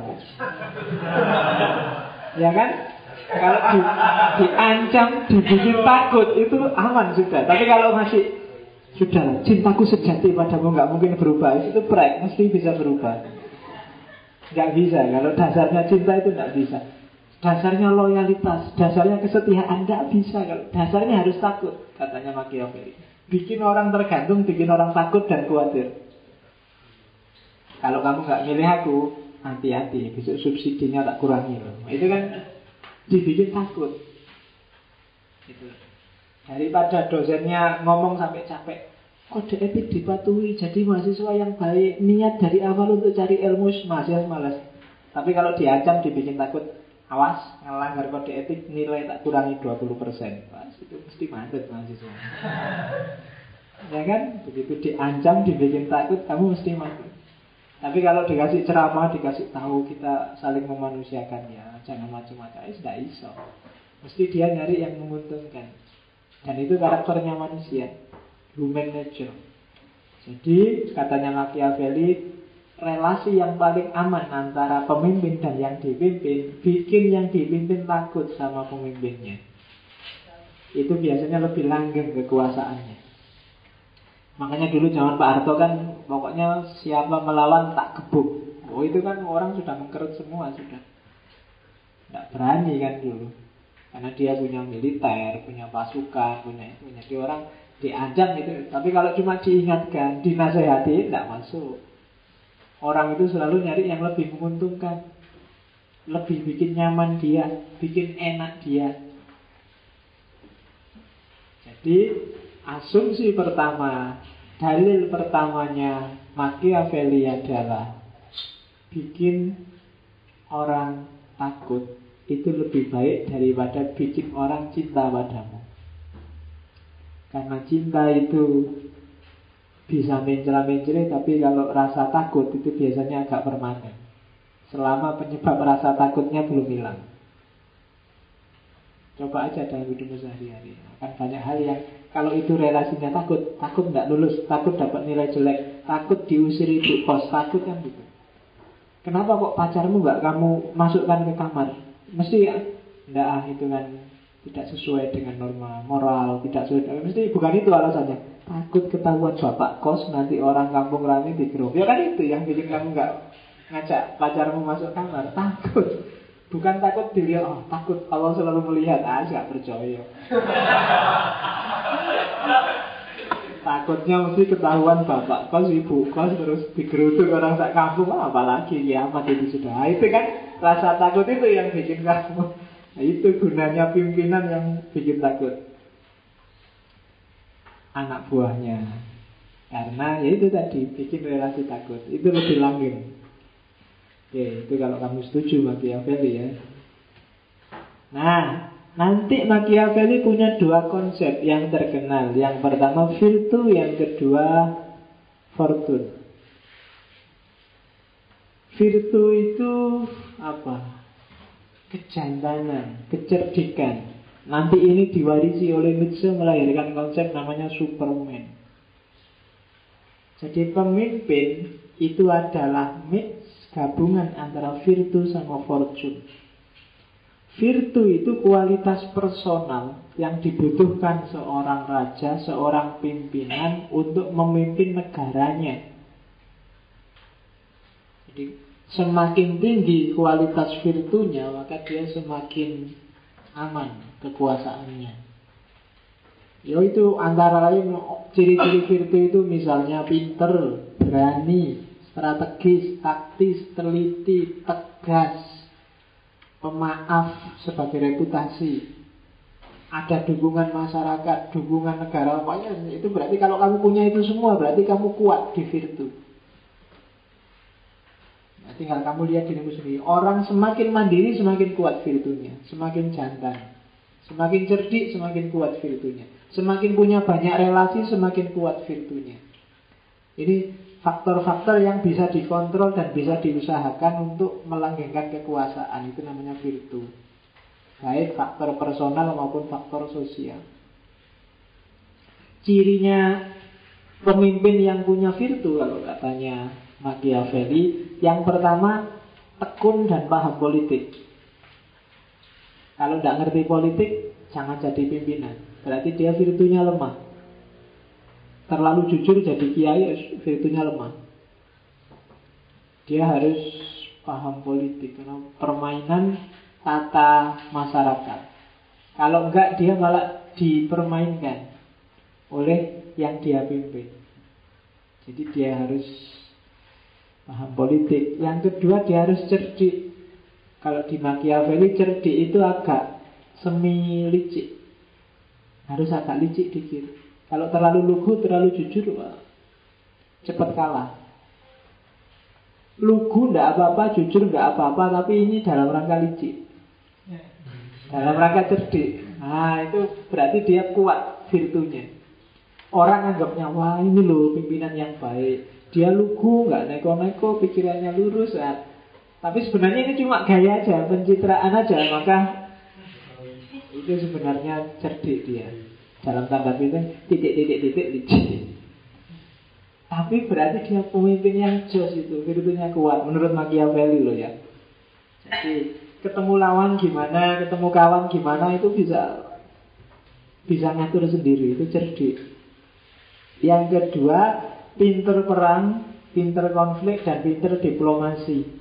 Ya kan? Kalau diancam, dibikin takut, itu aman sudah. Tapi kalau masih sudah, cintaku sejati padamu nggak mungkin berubah, itu prank, mesti bisa berubah. Nggak bisa, kalau dasarnya cinta itu nggak bisa. Dasarnya loyalitas, dasarnya kesetiaan, nggak bisa. Kalau dasarnya harus takut, katanya Machiavelli. Bikin orang tergantung, bikin orang takut dan khawatir. Kalau kamu nggak milih aku, hati-hati, besok subsidinya tak kurangi loh. Itu kan dibikin takut. Itu. Daripada dosennya ngomong sampai capek, kode etik dipatuhi, jadi mahasiswa yang baik, niat dari awal untuk cari ilmu, masih malas. Tapi kalau diancam, dibikin takut, awas, ngelanggar kode etik, nilai tak kurangi 20%. Pas, itu mesti mandat mahasiswa. Ya kan? Begitu diancam, dibikin takut, kamu mesti mandat. Tapi kalau dikasih ceramah, dikasih tahu kita saling memanusiakan, ya jangan macam-macam, tidak iso. Mesti dia nyari yang menguntungkan. Dan itu karakternya manusia, human nature. Jadi katanya Machiavelli, relasi yang paling aman antara pemimpin dan yang dipimpin, bikin yang dipimpin takut sama pemimpinnya. Itu biasanya lebih langgeng kekuasaannya. Makanya dulu zaman Pak Harto kan, pokoknya siapa melawan tak gebuk. Oh itu kan orang sudah mengkerut semua sudah. Tidak berani kan dulu. Karena dia punya militer, punya pasukan, punya itu. Jadi orang diancam itu. Tapi kalau cuma diingatkan, dinasehati, tidak masuk. Orang itu selalu nyari yang lebih menguntungkan, lebih bikin nyaman dia, bikin enak dia. Jadi asumsi pertama, dalil pertamanya Machiavelli adalah bikin orang takut itu lebih baik daripada bikin orang cinta padamu. Karena cinta itu bisa mencela-mencela, tapi kalau rasa takut itu biasanya agak permanen. Selama penyebab rasa takutnya belum hilang. Coba aja dalam hidupmu sehari-hari. Akan banyak hal yang kalau itu relasinya takut, takut tidak lulus, takut dapat nilai jelek, takut diusir ibu kos, takut kan gitu. Kenapa kok pacarmu nggak kamu masukkan ke kamar? Mesti ya, tidak itu kan tidak sesuai dengan norma moral, tidak sesuai. Mesti bukan itu alasannya. Takut ketahuan bapak kos, nanti orang kampung rame digerobak. Ya kan itu yang bikin kamu nggak ngajak pacarmu masuk kamar. Takut. Bukan takut dilihat, oh takut Allah selalu melihat, gak percaya. Takutnya mesti ketahuan bapak kos, ibu kos, terus digeruduk orang sak kampung, apalagi kiamat itu sudah. Nah, itu kan rasa takut itu yang bikin kamu. Nah, itu gunanya pimpinan yang bikin takut anak buahnya. Karena ya itu tadi, bikin relasi takut. Itu lebih langgeng. Oke, itu kalau kamu setuju Machiavelli ya. Nah, nanti Machiavelli punya dua konsep yang terkenal. Yang pertama virtu, yang kedua fortune. Virtu itu apa? Kejantanan, kecerdikan. Nanti ini diwarisi oleh Nietzsche, melahirkan konsep namanya Superman. Jadi pemimpin itu adalah mix, gabungan antara virtu sama fortune. Virtu itu kualitas personal yang dibutuhkan seorang raja, seorang pimpinan untuk memimpin negaranya. Jadi semakin tinggi kualitas virtunya, maka dia semakin aman kekuasaannya. Yaitu antara lain ciri-ciri virtu itu misalnya pinter, berani, strategis, taktis, teliti, tegas, pemaaf sebagai reputasi, ada dukungan masyarakat, dukungan negara. Pokoknya itu berarti kalau kamu punya itu semua, berarti kamu kuat di virtu. Nah, Tinggal kamu lihat dirimu sendiri. Orang semakin mandiri semakin kuat virtunya, semakin jantan. Semakin cerdik semakin kuat virtunya. Semakin punya banyak relasi semakin kuat virtunya. Ini faktor-faktor yang bisa dikontrol dan bisa diusahakan untuk melanggengkan kekuasaan. Itu namanya virtu. Baik faktor personal maupun faktor sosial. Cirinya pemimpin yang punya virtu, kalau katanya Machiavelli, yang pertama tekun dan paham politik. Kalau tidak ngerti politik, jangan jadi pimpinan. Berarti dia virtunya lemah. Terlalu jujur jadi kiai, virtunya lemah. Dia harus paham politik, karena permainan tata masyarakat. Kalau enggak, dia malah dipermainkan oleh yang dia pimpin. Jadi dia harus paham politik. Yang kedua, dia harus cerdik. Kalau di Machiavelli, cerdik itu agak semi licik. Harus agak licik dikit. Kalau terlalu lugu, terlalu jujur, cepat kalah. Lugu ndak apa-apa, jujur ndak apa-apa, tapi ini dalam rangka licik, dalam rangka cerdik. Nah, itu berarti dia kuat virtunya. Orang anggapnya, wah ini loh pimpinan yang baik. Dia lugu, nggak neko-neko, pikirannya lurus. Tapi sebenarnya ini cuma gaya aja, pencitraan aja. Maka itu sebenarnya cerdik dia. Dalam tanda petik, titik-titik licik. Tapi berarti dia pemimpin yang jos itu, virtunya kuat. Menurut Machiavelli loh ya. Jadi ketemu lawan gimana, ketemu kawan gimana, itu bisa ngatur sendiri. Itu cerdik. Yang kedua, pinter perang, pinter konflik, dan pinter diplomasi.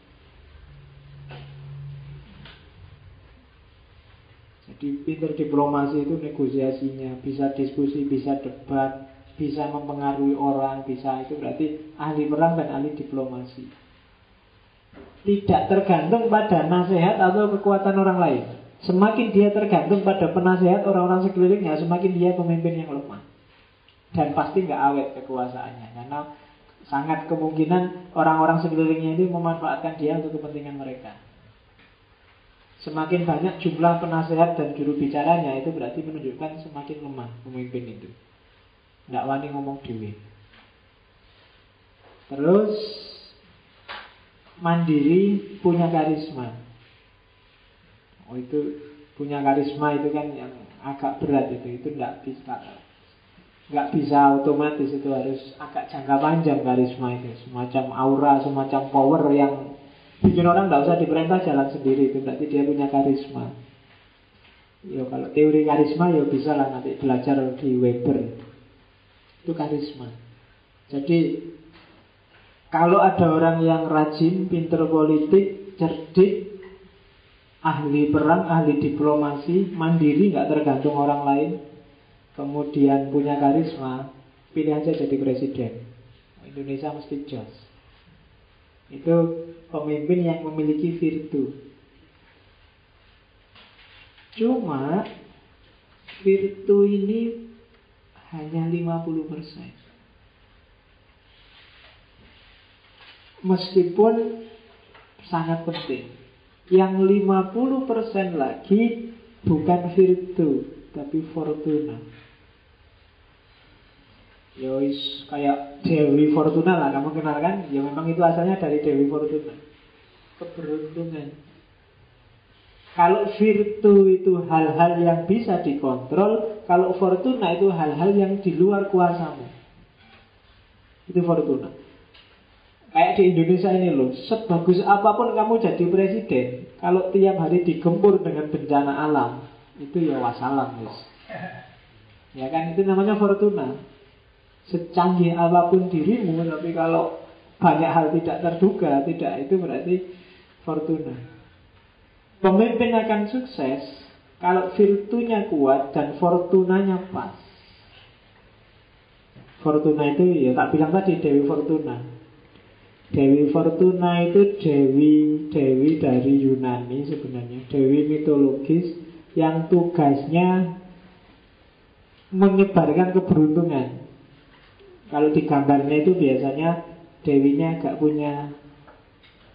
Jadi pinter diplomasi itu negosiasinya, bisa diskusi, bisa debat, bisa mempengaruhi orang, bisa, itu berarti ahli perang dan ahli diplomasi. Tidak tergantung pada nasihat atau kekuatan orang lain. Semakin dia tergantung pada penasehat orang-orang sekelilingnya, semakin dia pemimpin yang lemah. Dan pasti nggak awet kekuasaannya, karena sangat kemungkinan orang-orang sekelilingnya ini memanfaatkan dia untuk kepentingan mereka. Semakin banyak jumlah penasehat dan juru bicaranya, itu berarti menunjukkan semakin lemah pemimpin itu. Nggak wani ngomong dewe. Terus mandiri, punya karisma. Oh, itu punya karisma itu kan yang agak berat itu nggak bisa otomatis, itu harus agak jangka panjang karisma itu. Semacam aura, semacam power yang bikin orang nggak usah diperintah jalan sendiri. Itu berarti dia punya karisma. Ya kalau teori karisma ya bisa lah nanti belajar di Weber. Itu karisma. Jadi kalau ada orang yang rajin, pinter politik, cerdik, ahli perang, ahli diplomasi, mandiri, nggak tergantung orang lain, kemudian punya karisma, pilih aja jadi presiden. Indonesia mesti jos. Itu pemimpin yang memiliki virtu. Cuma virtu ini hanya 50%. Meskipun sangat penting. Yang 50% lagi bukan virtu, tapi fortuna. Yois kayak Dewi Fortuna lah, kamu kenal kan? Ya memang itu asalnya dari Dewi Fortuna. Keberuntungan. Kalau virtu itu hal-hal yang bisa dikontrol, kalau fortuna itu hal-hal yang di luar kuasamu. Itu fortuna. Kayak di Indonesia ini loh, sebagus apapun kamu jadi presiden, kalau tiap hari digempur dengan bencana alam, itu ya wassalam, guys. Ya kan, itu namanya fortuna. Secanggih apapun dirimu, tapi kalau banyak hal tidak terduga, itu berarti fortuna. Pemimpin akan sukses kalau virtunya kuat dan fortunanya pas. Fortuna itu ya tak bilang tadi, Dewi Fortuna. Dewi Fortuna itu dewi dari Yunani sebenarnya, dewi mitologis yang tugasnya menyebarkan keberuntungan. Kalau di gambarnya itu biasanya dewinya agak punya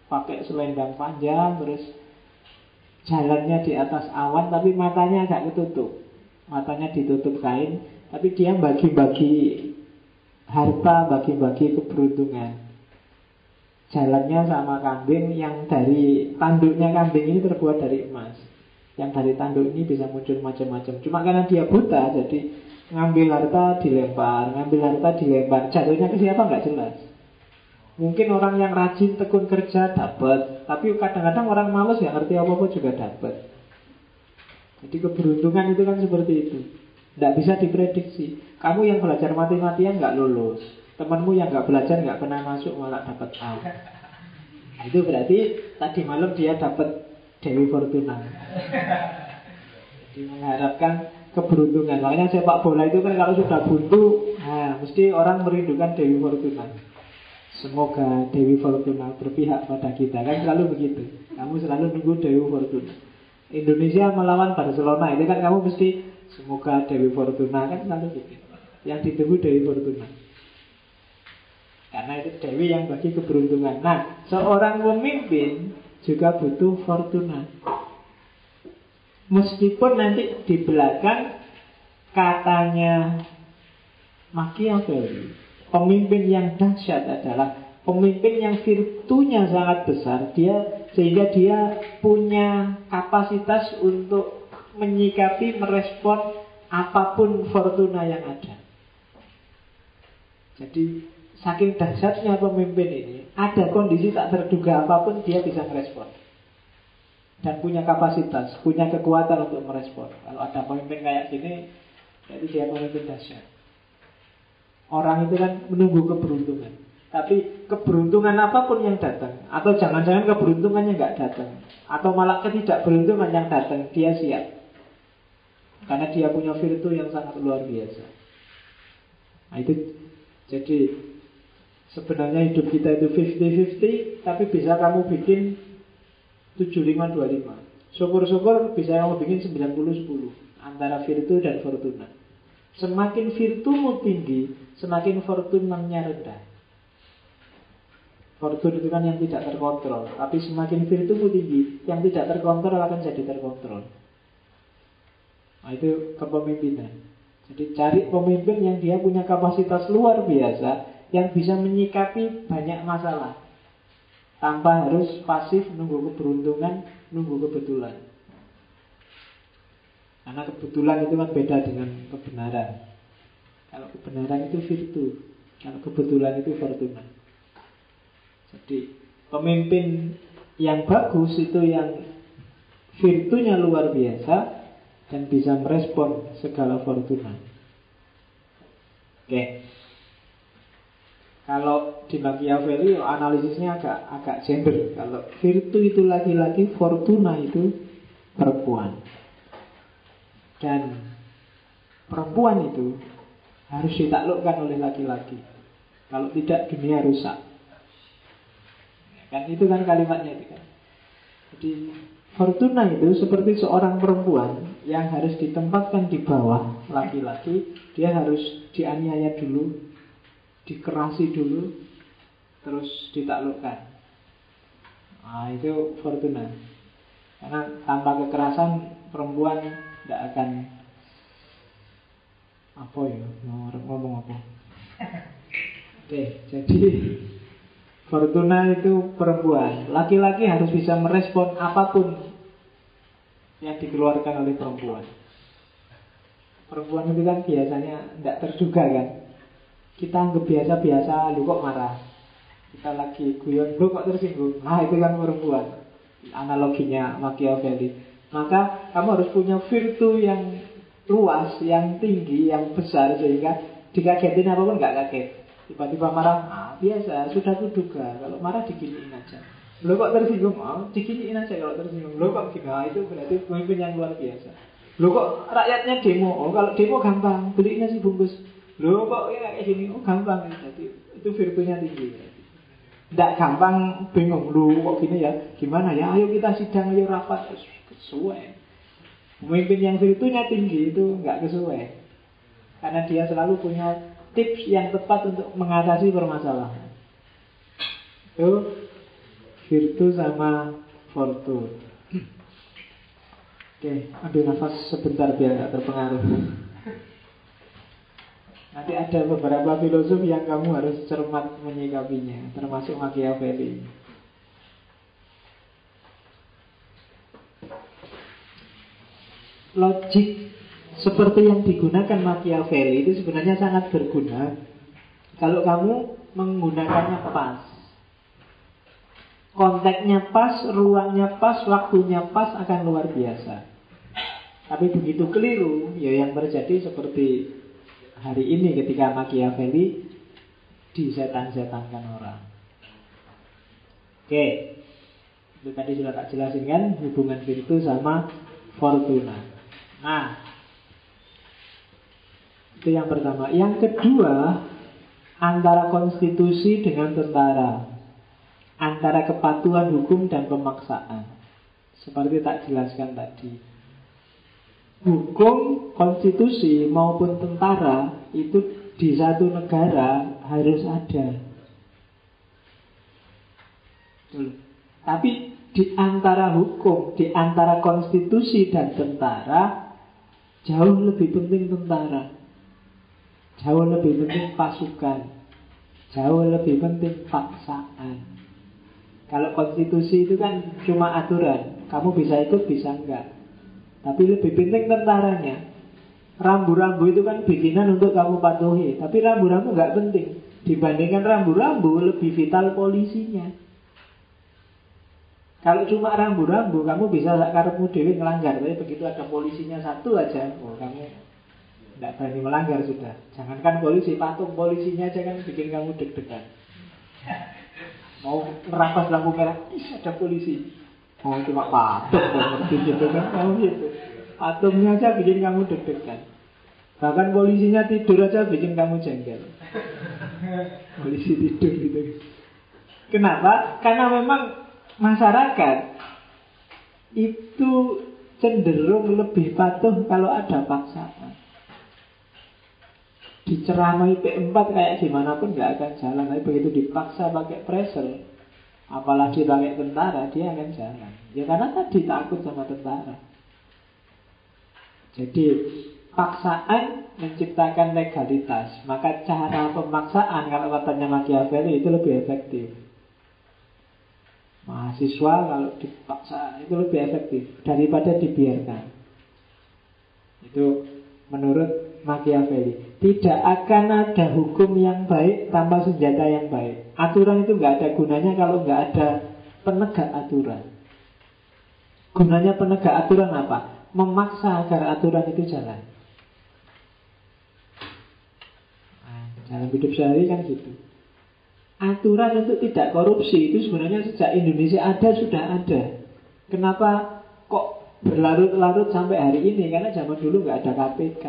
pakai selendang panjang, terus jalannya di atas awan, tapi matanya agak ketutup. Matanya ditutup kain, tapi dia bagi-bagi harta, bagi-bagi keberuntungan. Jalannya sama kambing yang dari tanduknya kambing ini terbuat dari emas. Yang dari tanduk ini bisa muncul macam-macam. Cuma karena dia buta, jadi ngambil harta dilempar, ngambil harta dilempar. Jatuhnya ke siapa nggak jelas. Mungkin orang yang rajin tekun kerja dapat, tapi kadang-kadang orang malas nggak ngerti apa-apa juga dapat. Jadi keberuntungan itu kan seperti itu. Tidak bisa diprediksi. Kamu yang belajar mati-matian nggak lulus, temanmu yang nggak belajar nggak pernah masuk malah dapat A. Itu berarti tadi malam dia dapat Dewi Fortuna. Jadi mengharapkan keberuntungan. Makanya sepak bola itu kan kalau sudah buntu, mesti orang merindukan Dewi Fortuna. Semoga Dewi Fortuna berpihak pada kita. Kan selalu begitu. Kamu selalu nunggu Dewi Fortuna. Indonesia melawan Barcelona, itu kan kamu mesti semoga Dewi Fortuna, kan selalu begitu. Yang ditunggu Dewi Fortuna. Karena itu Dewi yang bagi keberuntungan. Nah, seorang pemimpin juga butuh Fortuna. Meskipun nanti di belakang katanya Machiavelli, pemimpin yang dahsyat adalah pemimpin yang virtunya sangat besar, sehingga dia punya kapasitas untuk menyikapi, merespon apapun fortuna yang ada. Jadi saking dahsyatnya pemimpin ini, ada kondisi tak terduga apapun dia bisa merespon. Dan punya kapasitas, punya kekuatan untuk merespon. Kalau ada pemimpin kayak gini, jadi dia pemimpin dahsyat. Orang itu kan menunggu keberuntungan. Tapi keberuntungan apapun yang datang, atau jangan-jangan keberuntungannya nggak datang, atau malah ketidakberuntungan yang datang, dia siap. Karena dia punya virtu yang sangat luar biasa. Nah itu, jadi sebenarnya hidup kita itu 50-50, tapi bisa kamu bikin 75-25. Syukur-syukur bisa kamu bikin 90-10 antara virtu dan fortuna. Semakin virtumu tinggi, semakin fortunanya rendah. Fortun itu kan yang tidak terkontrol, tapi semakin virtumu tinggi, yang tidak terkontrol akan jadi terkontrol. Nah itu kepemimpinan. Jadi cari pemimpin yang dia punya kapasitas luar biasa, yang bisa menyikapi banyak masalah tanpa harus pasif nunggu keberuntungan, nunggu kebetulan. Karena kebetulan itu kan beda dengan kebenaran. Kalau kebenaran itu virtu, kalau kebetulan itu fortuna. Jadi pemimpin yang bagus itu yang virtunya luar biasa dan bisa merespon segala fortuna. Oke. Kalau di Machiavelli analisisnya agak gender. Kalau virtu itu laki-laki, fortuna itu perempuan. Dan perempuan itu harus ditaklukkan oleh laki-laki. Kalau tidak dunia rusak. Kan itu kan kalimatnya itu kan. Jadi fortuna itu seperti seorang perempuan yang harus ditempatkan di bawah laki-laki. Dia harus dianiaya dulu, dikerasi dulu, terus ditaklukkan. Nah itu fortuna. Karena tanpa kekerasan perempuan tidak akan apa ya, ngomong apa. Oke, jadi fortuna itu perempuan. Laki-laki harus bisa merespon apapun yang dikeluarkan oleh perempuan. Perempuan itu kan biasanya tidak terduga kan. Kita anggap biasa-biasa, lu kok marah. Kita lagi guyon, lu kok tersinggung. Nah itu kan perempuan. Analoginya Machiavelli. Maka kamu harus punya virtu yang luas, yang tinggi, yang besar, sehingga dikagetin apapun gak kaget. Tiba-tiba marah, biasa, sudah kuduga. Kalau marah diginiin aja. Lo kok tersinggung, diginiin aja kalau tersinggung. Lo kok gini, itu berarti pemimpin yang luar biasa. Lo kok rakyatnya demo, kalau demo gampang, beli nasi bungkus. Lo kok kayak gini, gampang. Jadi itu virtunya tinggi. Tidak gampang, bingung. Lo kok gini ya, gimana ya, ayo kita sidang, ayo rapat. Kesuai. Pemimpin yang virtunya tinggi itu nggak kesuai. Karena dia selalu punya tips yang tepat untuk mengatasi permasalahan. Itu Virtu sama fortune. Oke, ambil nafas sebentar biar gak terpengaruh. Nanti ada beberapa filosof yang kamu harus cermat menyikapinya, termasuk Machiavelli. Logik seperti yang digunakan Machiavelli itu sebenarnya sangat berguna kalau kamu menggunakannya pas. Konteksnya pas, ruangnya pas, waktunya pas, akan luar biasa. Tapi begitu keliru, ya yang terjadi seperti hari ini ketika Machiavelli disetan-setankan orang. Oke, itu tadi sudah tak jelasin kan, hubungan virtu sama fortuna. Nah, itu yang pertama. Yang kedua, antara konstitusi dengan tentara, antara kepatuhan hukum dan pemaksaan. Seperti tak jelaskan tadi, hukum, konstitusi maupun tentara itu di satu negara harus ada. Tapi di antara hukum, di antara konstitusi dan tentara, jauh lebih penting tentara, jauh lebih penting pasukan, jauh lebih penting paksaan. Kalau konstitusi itu kan cuma aturan, kamu bisa ikut bisa enggak. Tapi lebih penting tentaranya. Rambu-rambu itu kan bikinan untuk kamu patuhi, tapi rambu-rambu nggak penting. Dibandingkan rambu-rambu, lebih vital polisinya. Kalau cuma rambu-rambu, kamu bisa karepmu dewi ngelanggar. Tapi begitu ada polisinya satu aja, oh kamu nggak berani melanggar sudah. Jangankan polisi, patung polisinya aja kan bikin kamu deg-degan. Mau merampas lampu merah, ada polisi. Oh cuma patung gitu kan, oh gitu. Patungnya aja bikin kamu deg-degan. Bahkan polisinya tidur aja bikin kamu jengkel. Polisi tidur gitu. Kenapa? Karena memang masyarakat itu cenderung lebih patuh kalau ada paksaan. Diceramai P4 kayak gimana pun gak akan jalan. Tapi begitu dipaksa pakai pressure, apalagi pakai tentara, dia akan jalan. Ya karena tadi takut sama tentara. Jadi paksaan menciptakan legalitas. Maka cara pemaksaan, kalau katanya Machiavelli, itu lebih efektif. Mahasiswa kalau dipaksa itu lebih efektif daripada dibiarkan. Itu menurut Machiavelli. Tidak akan ada hukum yang baik tanpa senjata yang baik. Aturan itu nggak ada gunanya kalau nggak ada penegak aturan. Gunanya penegak aturan apa? Memaksa agar aturan itu jalan. Dalam hidup sehari kan gitu. Aturan untuk tidak korupsi itu sebenarnya sejak Indonesia ada sudah ada. Kenapa kok berlarut-larut sampai hari ini? Karena zaman dulu nggak ada KPK.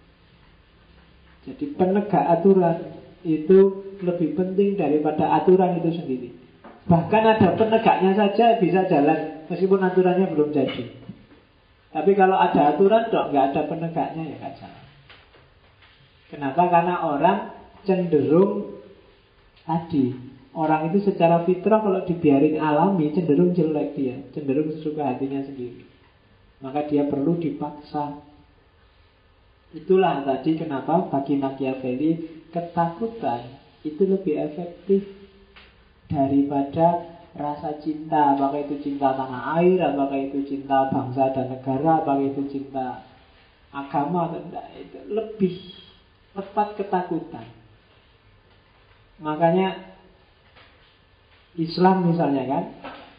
Jadi penegak aturan itu lebih penting daripada aturan itu sendiri. Bahkan ada penegaknya saja bisa jalan meskipun aturannya belum jadi. Tapi kalau ada aturan dok, nggak ada penegaknya ya nggak jalan. Kenapa? Karena orang cenderung tadi, orang itu secara fitrah kalau dibiarin alami cenderung jelek dia, cenderung sesuka hatinya sendiri. Maka dia perlu dipaksa. Itulah tadi kenapa bagi Machiavelli ketakutan itu lebih efektif daripada rasa cinta. Apakah itu cinta tanah air, apakah itu cinta bangsa dan negara, apakah itu cinta agama atau tidak, itu lebih tepat ketakutan. Makanya Islam misalnya kan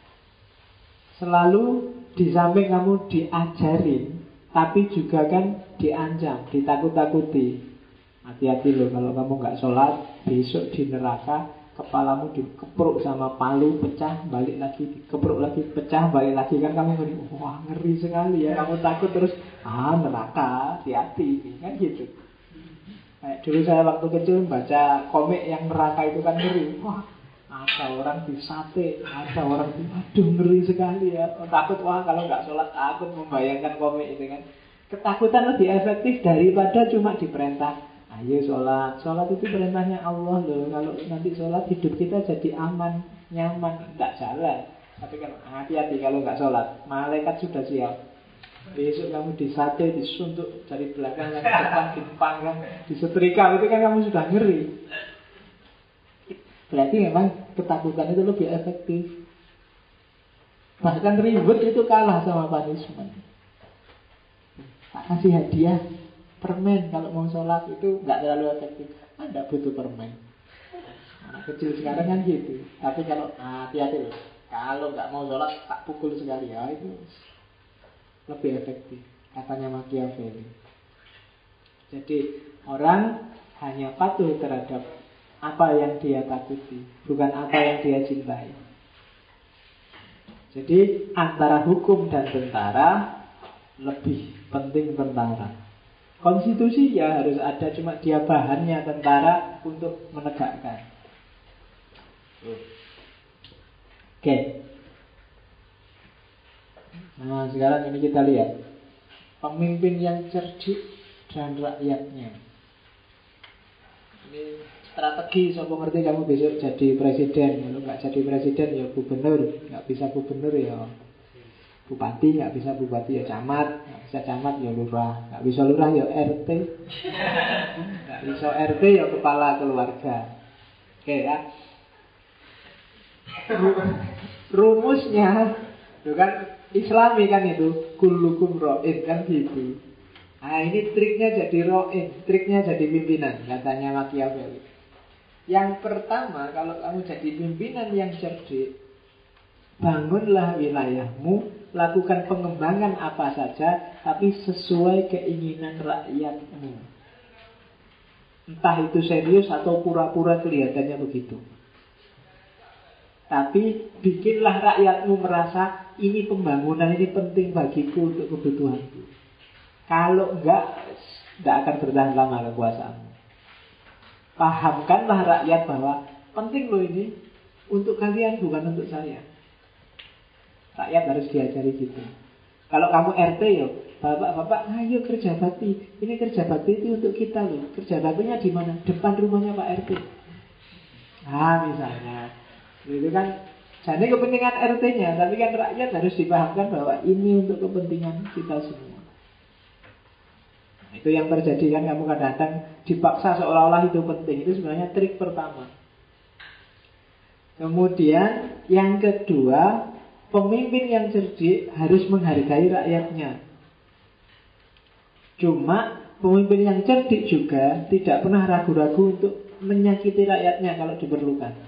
selalu di samping kamu diajarin, tapi juga kan diancam, ditakut-takuti. Hati-hati loh kalau kamu nggak sholat, besok di neraka kepalamu dikepruk sama palu, pecah, balik lagi, dikepruk lagi, pecah, balik lagi. Kan kamu ngeri, wah ngeri sekali ya. Kamu takut terus, neraka, hati-hati, kan gitu. Kayak dulu saya waktu kecil baca komik yang neraka itu kan ngeri. Wah, ada orang disate, ada orang aduh ngeri sekali ya. Takut, wah kalau nggak sholat takut membayangkan komik itu kan. Ketakutan lebih efektif daripada cuma diperintah Ayo sholat. Sholat itu perintahnya Allah loh. Kalau nanti sholat hidup kita jadi aman, nyaman, tidak jalan. Tapi kan hati-hati kalau nggak sholat, malaikat sudah siap. Besok kamu disate, disuntuk dari belakang, dari depan, dipanggang, disetrika, itu kan kamu sudah ngeri. Berarti memang ketakutan itu lebih efektif. Bahkan ribut itu kalah sama punishment. Tak kasih hadiah permen kalau mau sholat itu nggak terlalu efektif. Anda butuh permen. Anak kecil sekarang kan gitu. Tapi kalau hati-hati loh, kalau nggak mau sholat tak pukul sekali, ya itu lebih efektif, katanya Machiavelli. Jadi orang hanya patuh terhadap apa yang dia takuti, bukan apa yang dia cintai. Jadi antara hukum dan tentara, lebih penting tentara. Konstitusi ya harus ada, cuma dia bahannya tentara untuk menegakkan. Oke. Nah sekarang ini kita lihat pemimpin yang cerdik dan rakyatnya. Ini strategi, sopo ngerti kamu besok jadi presiden. Kalau nggak jadi presiden ya gubernur, nggak bisa gubernur ya bupati, nggak bisa bupati ya camat, nggak bisa camat ya lurah, nggak bisa lurah ya RT, nggak bisa RT ya kepala keluarga. Oke ya. Rumusnya itu kan Islami kan itu, kullukum ra'in kan gitu. Nah ini triknya jadi ra'in, triknya jadi pimpinan, katanya Machiavelli. Yang pertama, kalau kamu jadi pimpinan yang cerdik, bangunlah wilayahmu, lakukan pengembangan apa saja, tapi sesuai keinginan rakyatmu. Entah itu serius atau pura-pura kelihatannya begitu. Tapi bikinlah rakyatmu merasa ini pembangunan ini penting bagiku untuk kebutuhanku. Kalau enggak, tidak akan bertahan lama kekuasaanmu. Pahamkanlah rakyat bahwa penting loh ini untuk kalian, bukan untuk saya. Rakyat harus diajari gitu. Kalau kamu RT ya, bapak-bapak, ayo kerja bakti. Ini kerja bakti itu untuk kita loh. Kerja baktinya di mana? Depan rumahnya Pak RT. Misalnya. Itu kan jadi kepentingan RT-nya, tapi kan rakyat harus dipahamkan bahwa ini untuk kepentingan kita semua. Nah, itu yang terjadi kan, kamu kadang-kadang dipaksa seolah-olah itu penting. Itu sebenarnya trik pertama. Kemudian yang kedua, pemimpin yang cerdik harus menghargai rakyatnya. Cuma pemimpin yang cerdik juga tidak pernah ragu-ragu untuk menyakiti rakyatnya kalau diperlukan.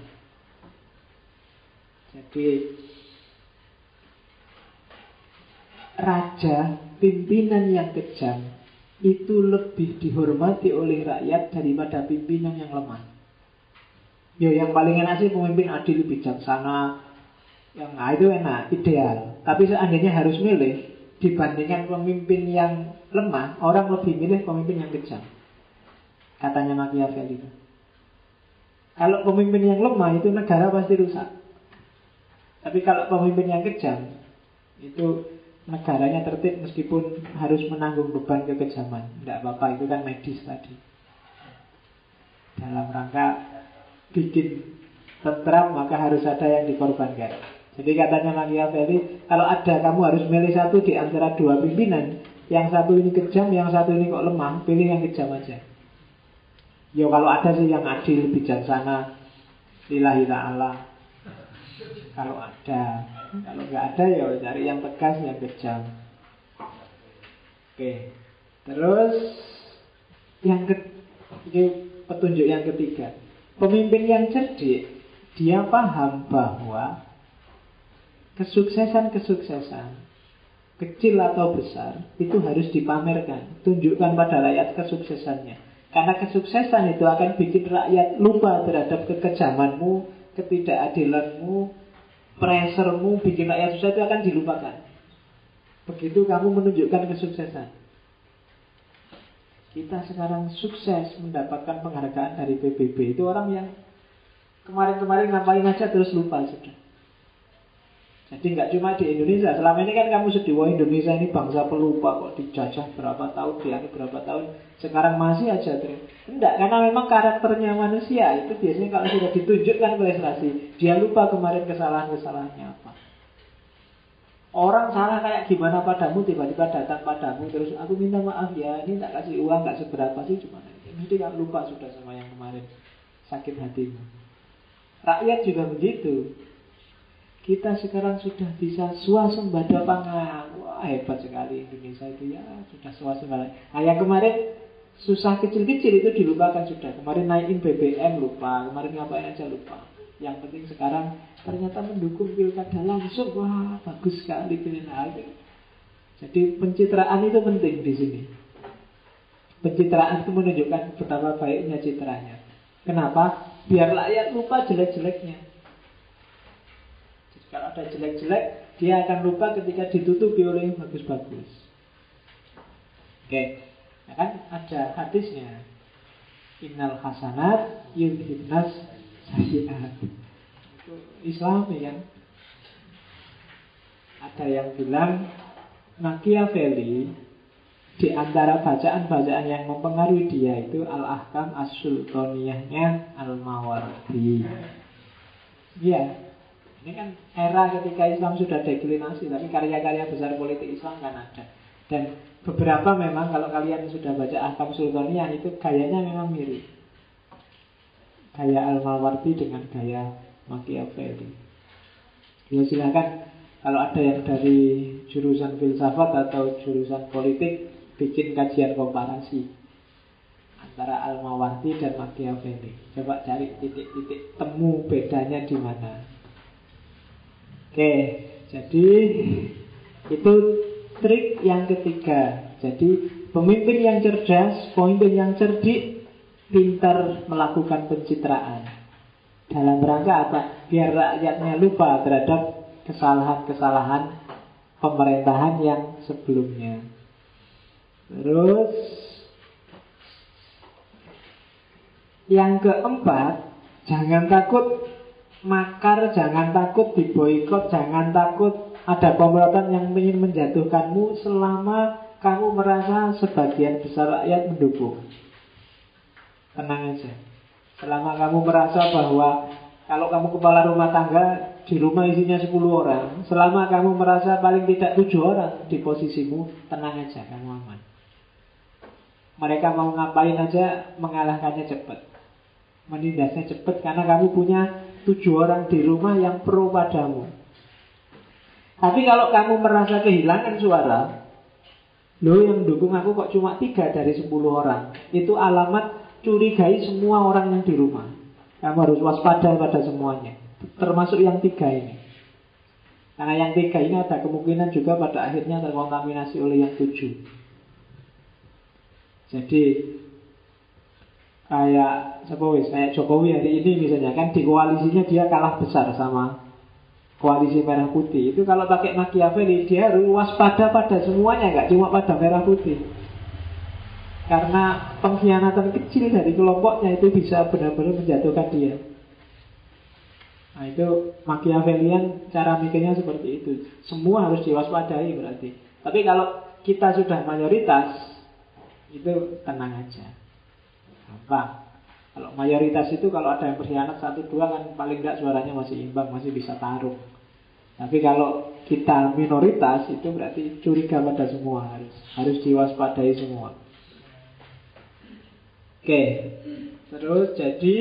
Jadi raja, pimpinan yang kejam itu lebih dihormati oleh rakyat daripada pimpinan yang lemah. Ya yang paling enak sih pemimpin adil, bijaksana, yang itu enak, ideal. Tapi seandainya harus milih, dibandingkan pemimpin yang lemah, orang lebih milih pemimpin yang kejam, katanya Machiavelli. Kalau pemimpin yang lemah itu negara pasti rusak. Tapi kalau pemimpin yang kejam, itu negaranya tertib meskipun harus menanggung beban kekejaman. Tidak apa-apa, itu kan medis tadi. Dalam rangka bikin tentram, maka harus ada yang dikorbankan. Jadi katanya Machiavelli, kalau ada kamu harus milih satu di antara dua pimpinan, yang satu ini kejam, yang satu ini kok lemah, pilih yang kejam aja. Ya kalau ada sih yang adil, bijaksana, lillahi ta'ala. Kalau ada, kalau nggak ada ya cari yang tegas, yang kejam. Oke. Terus yang ini petunjuk yang ketiga. Pemimpin yang cerdik, dia paham bahwa kesuksesan kecil atau besar itu harus dipamerkan. Tunjukkan pada rakyat kesuksesannya. Karena kesuksesan itu akan bikin rakyat lupa terhadap kekejamanmu, ketidakadilanmu, pressure-mu, bikin rakyat susah, itu akan dilupakan. Begitu kamu menunjukkan kesuksesan. Kita sekarang sukses mendapatkan penghargaan dari PBB. Itu orang yang kemarin-kemarin ngapain aja terus lupa sudah. Jadi nggak cuma di Indonesia. Selama ini kan kamu sedih, wah Indonesia ini bangsa pelupa, kok dijajah berapa tahun, berapa tahun, sekarang masih aja terus. Enggak, karena memang karakternya manusia itu biasanya kalau sudah ditunjukkan prestasi, dia lupa kemarin kesalahan-kesalahannya apa. Orang salah kayak gimana padamu, tiba-tiba datang padamu terus, aku minta maaf ya, ini tak kasih uang, nggak seberapa sih, cuma mesti kamu lupa sudah sama yang kemarin, sakit hatimu. Rakyat juga begitu. Kita sekarang sudah bisa swasembada pangan. Wah, hebat sekali Indonesia itu ya, sudah swasembada. Yang kemarin susah kecil-kecil itu dilupakan sudah. Kemarin naikin BBM lupa, kemarin ngapain aja lupa. Yang penting sekarang ternyata mendukung pilkada langsung. Wah, bagus sekali pilkada itu. Jadi pencitraan itu penting di sini. Pencitraan itu menunjukkan betapa baiknya citranya. Kenapa? Biar rakyat lupa jelek-jeleknya. Kalau ada jelek-jelek, dia akan lupa ketika ditutupi oleh yang bagus-bagus. Oke, nah kan ada hadisnya. Innal hasanat yudhibnas sayyi'at. Itu Islami kan. Ada yang bilang Machiavelli di antara bacaan-bacaan yang mempengaruhi dia itu Al-Ahkam As-Sultaniyahnya Al-Mawardi. Iya. Ini kan era ketika Islam sudah deklinasi, tapi karya-karya besar politik Islam kan ada. Dan beberapa memang kalau kalian sudah baca Ahkam Sultaniyah itu gayanya memang mirip. Gaya Al-Mawardi dengan gaya Machiavelli. Ya silakan kalau ada yang dari jurusan filsafat atau jurusan politik bikin kajian komparasi antara Al-Mawardi dan Machiavelli. Coba cari titik-titik temu bedanya di mana. Oke, jadi itu trik yang ketiga. Jadi pemimpin yang cerdas, pemimpin yang cerdik, pintar melakukan pencitraan. Dalam rangka apa? Biar rakyatnya lupa terhadap kesalahan-kesalahan pemerintahan yang sebelumnya. Terus yang keempat, jangan takut makar, jangan takut diboikot, jangan takut ada komplotan yang ingin menjatuhkanmu selama kamu merasa sebagian besar rakyat mendukung. Tenang aja. Selama kamu merasa bahwa kalau kamu kepala rumah tangga, di rumah isinya 10 orang, selama kamu merasa paling tidak 7 orang di posisimu, tenang aja, kamu aman. Mereka mau ngapain aja, mengalahkannya cepat, menindasnya cepat, karena kamu punya 7 orang di rumah yang pro padamu. Tapi kalau kamu merasa kehilangan suara, loh yang dukung aku kok cuma 3 dari 10 orang, itu alamat curigai semua orang yang di rumah. Kamu harus waspada pada semuanya, termasuk yang 3 ini. Karena yang 3 ini ada kemungkinan juga pada akhirnya terkontaminasi oleh yang 7. Jadi kayak Jokowi hari ini misalnya kan di koalisinya dia kalah besar sama koalisi merah putih. Itu kalau pakai Machiavelli dia harus waspada pada semuanya, nggak cuma pada merah putih. Karena pengkhianatan kecil dari kelompoknya itu bisa benar-benar menjatuhkan dia. Nah itu Machiavellian cara mikirnya seperti itu. Semua harus diwaspadai berarti. Tapi kalau kita sudah mayoritas, itu tenang aja. Apa? Kalau mayoritas itu kalau ada yang berkhianat 1-2 kan paling tidak suaranya masih imbang, masih bisa tarung. Tapi kalau kita minoritas itu berarti curiga pada semua, harus diwaspadai semua. Oke, terus jadi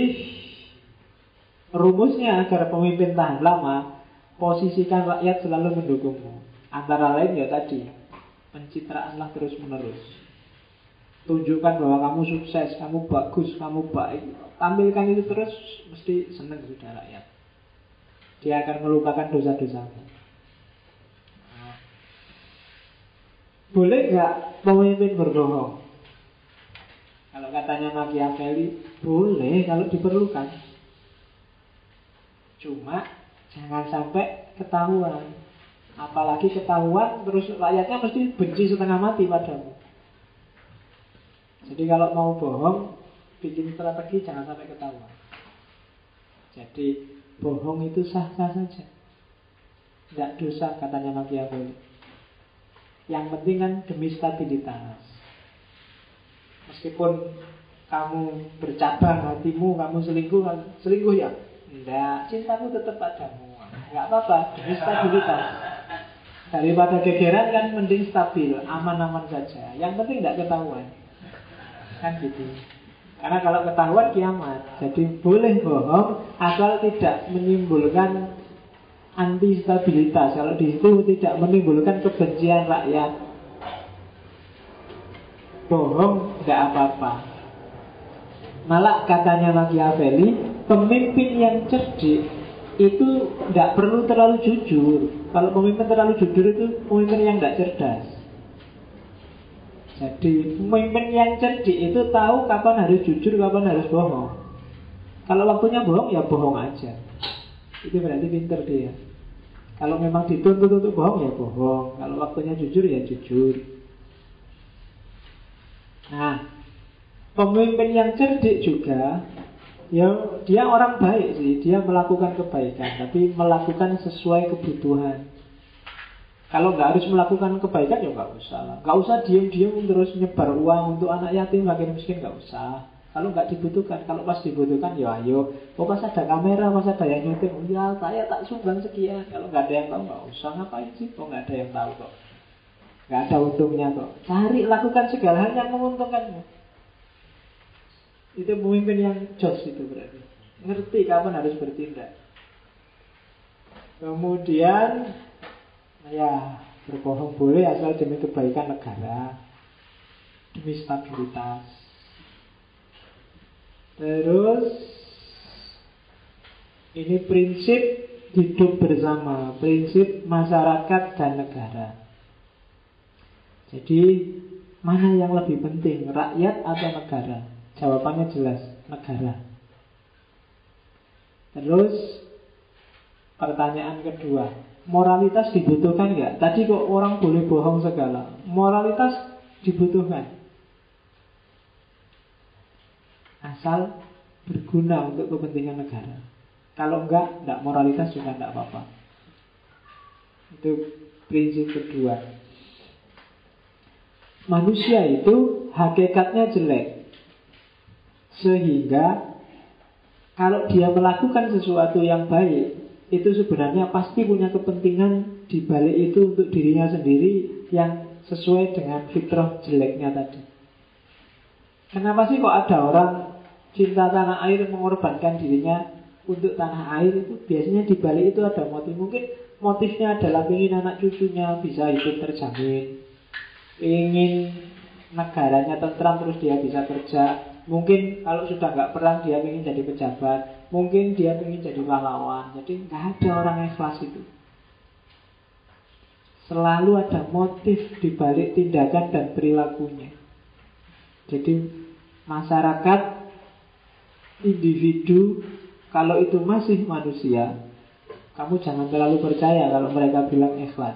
rumusnya agar pemimpin tahan lama, posisikan rakyat selalu mendukungmu. Antara lain ya tadi, pencitraanlah terus menerus. Tunjukkan bahwa kamu sukses, kamu bagus, kamu baik. Tampilkan itu terus, mesti senang sudah rakyat. Dia akan melupakan dosa-dosamu. Boleh nggak pemimpin berbohong? Kalau katanya Machiavelli, boleh kalau diperlukan. Cuma jangan sampai ketahuan. Apalagi ketahuan terus rakyatnya mesti benci setengah mati padamu. Jadi kalau mau bohong, bikin strategi jangan sampai ketahuan. Jadi bohong itu sah-sah saja. Tidak dosa katanya Machiavelli. Yang penting kan demi stabilitas. Meskipun kamu bercabang hatimu, kamu selingkuh, selingkuh ya? Tidak, cintaku tetap padamu. Nggak apa-apa, demi stabilitas. Daripada gegeran kan mending stabil, aman-aman saja. Yang penting tidak ketahuan. Kan gitu. Karena kalau ketahuan kiamat. Jadi boleh bohong asal tidak menimbulkan anti stabilitas. Kalau di situ tidak menimbulkan kebencian rakyat, bohong tidak apa-apa. Malah katanya Machiavelli, pemimpin yang cerdik itu tidak perlu terlalu jujur. Kalau pemimpin terlalu jujur itu pemimpin yang tidak cerdas. Jadi pemimpin yang cerdik itu tahu kapan harus jujur, kapan harus bohong. Kalau waktunya bohong ya bohong aja. Itu berarti pinter dia. Kalau memang dituntut untuk bohong ya bohong. Kalau waktunya jujur ya jujur. Nah, pemimpin yang cerdik juga, ya dia orang baik sih. Dia melakukan kebaikan, tapi melakukan sesuai kebutuhan. Kalau nggak harus melakukan kebaikan ya nggak usah lah. Nggak usah diem-diem terus nyebar uang untuk anak yatim, fakir miskin, nggak usah. Kalau nggak dibutuhkan, kalau pas dibutuhkan ya ayo. Oh pas ada kamera, pas ada yang nyuting, oh ya saya tak sumbang sekian. Kalau nggak ada yang tahu nggak usah, ngapain sih? Oh nggak ada yang tahu kok, nggak ada untungnya kok. Cari, lakukan segala hal yang menguntungkanmu. Itu pemimpin yang jos itu berarti. Ngerti kapan harus bertindak. Kemudian ya berbohong boleh asal demi kebaikan negara, demi stabilitas. Terus ini prinsip hidup bersama, prinsip masyarakat dan negara. Jadi mana yang lebih penting, rakyat atau negara? Jawabannya jelas, negara. Terus pertanyaan kedua, moralitas dibutuhkan nggak? Tadi kok orang boleh bohong segala. Moralitas dibutuhkan asal berguna untuk kepentingan negara. Kalau enggak moralitas juga enggak apa-apa. Itu prinsip kedua. Manusia itu hakikatnya jelek, sehingga kalau dia melakukan sesuatu yang baik, itu sebenarnya pasti punya kepentingan di balik itu untuk dirinya sendiri yang sesuai dengan fitrah jeleknya tadi. Kenapa sih kok ada orang cinta tanah air mengorbankan dirinya untuk tanah air? Itu biasanya di balik itu ada motif. Mungkin motifnya adalah ingin anak cucunya bisa hidup terjamin, ingin negaranya tentram terus dia bisa kerja. Mungkin kalau sudah nggak perang dia ingin jadi pejabat, mungkin dia ingin jadi pahlawan. Jadi nggak ada orang ikhlas itu. Selalu ada motif di balik tindakan dan perilakunya. Jadi masyarakat, individu, kalau itu masih manusia, kamu jangan terlalu percaya kalau mereka bilang ikhlas.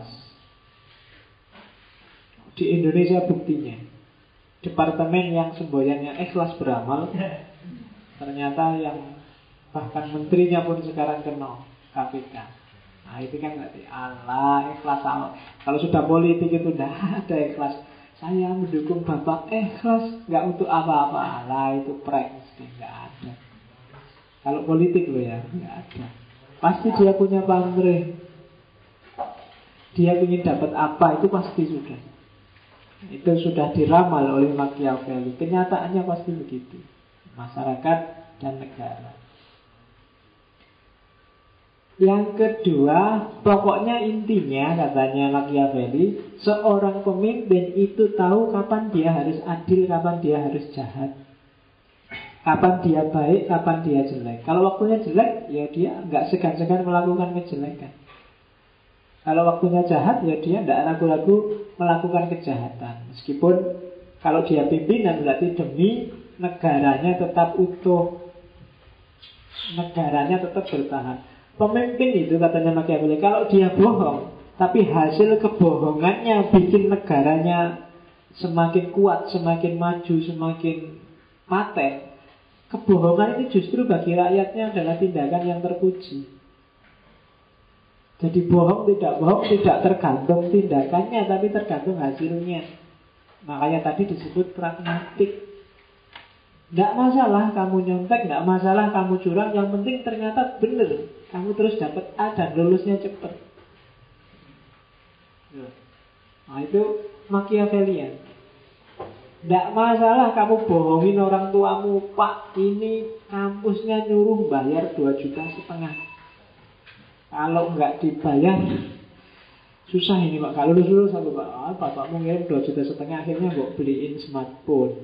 Di Indonesia buktinya, departemen yang semboyannya ikhlas beramal, ternyata yang bahkan menterinya pun sekarang kena KPK. Nah itu kan berarti Allah ikhlas. Kalau sudah politik itu tidak ada ikhlas. Saya mendukung Bapak ikhlas, nggak untuk apa-apa. Allah itu prank, nggak ada. Kalau politik loh ya, nggak ada. Pasti dia punya pamrih. Dia ingin dapat apa, itu pasti sudah. Itu sudah diramal oleh Machiavelli. Kenyataannya pasti begitu. Masyarakat dan negara. Yang kedua, pokoknya intinya katanya Machiavelli, seorang pemimpin itu tahu kapan dia harus adil, kapan dia harus jahat, kapan dia baik, kapan dia jelek. Kalau waktunya jelek, ya dia nggak segan-segan melakukan kejelekan. Kalau waktunya jahat, ya dia nggak ragu-ragu melakukan kejahatan. Meskipun kalau dia pimpinan berarti demi negaranya tetap utuh, negaranya tetap bertahan. Pemimpin itu katanya Machiavelli, kalau dia bohong, tapi hasil kebohongannya bikin negaranya semakin kuat, semakin maju, semakin paten, kebohongan itu justru bagi rakyatnya adalah tindakan yang terpuji. Jadi bohong tidak tergantung tindakannya, tapi tergantung hasilnya. Makanya tadi disebut pragmatik. Tidak masalah kamu nyontek, tidak masalah kamu curang, yang penting ternyata benar. Kamu terus dapat A dan lulusnya cepat. Nah itu Machiavellian. Tidak masalah kamu bohongin orang tuamu, Pak, ini kampusnya nyuruh bayar 2,5 juta. Kalau nggak dibayar susah ini Pak. Kalau lulus aku Pak, bapakmu ngirim 2,5 juta, akhirnya kok beliin smartphone.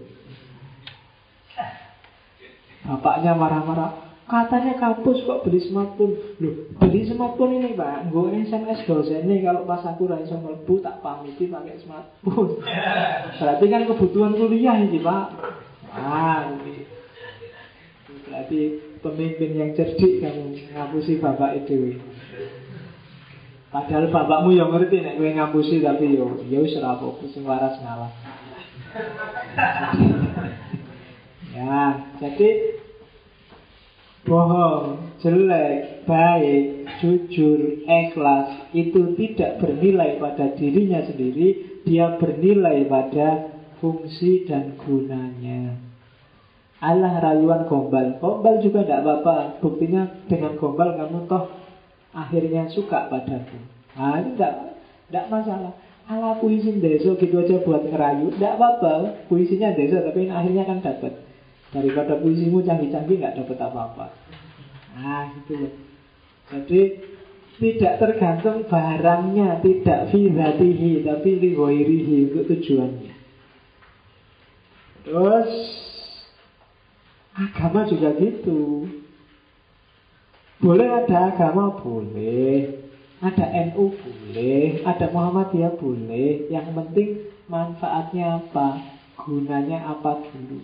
Bapaknya marah-marah, katanya kampus kok beli smartphone. Loh, beli smartphone ini Pak, gue SMS dosen nih, kalau pas aku raiso mlebu tak pamiti pakai smartphone. Berarti kan kebutuhan kuliah ini Pak. Ini berarti pemimpin yang cerdik kamu ngapusi bapak itu. Padahal bapakmu yang ngerti nek kowe ngapusi, tapi ya wis ora apa-apa, sing waras ngalah. Ya, jadi bohong, jelek, baik, jujur, ikhlas itu tidak bernilai pada dirinya sendiri, dia bernilai pada fungsi dan gunanya. Allah rayuan gombal, gombal juga tidak apa-apa. Buktinya dengan gombal kamu toh akhirnya suka padaku. Nah ini tidak masalah. Ala puisi deso gitu aja buat ngerayu, tidak apa-apa. Puisinya deso tapi akhirnya kan dapat. Daripada puisimu canggih-canggih nggak dapat apa-apa. Nah itu loh. Jadi tidak tergantung barangnya, tidak fi dzatihi, tapi li ghairihi, untuk tujuannya. Terus agama juga gitu. Boleh ada agama, boleh. Ada NU boleh, ada Muhammadiyah boleh. Yang penting manfaatnya apa, gunanya apa dulu.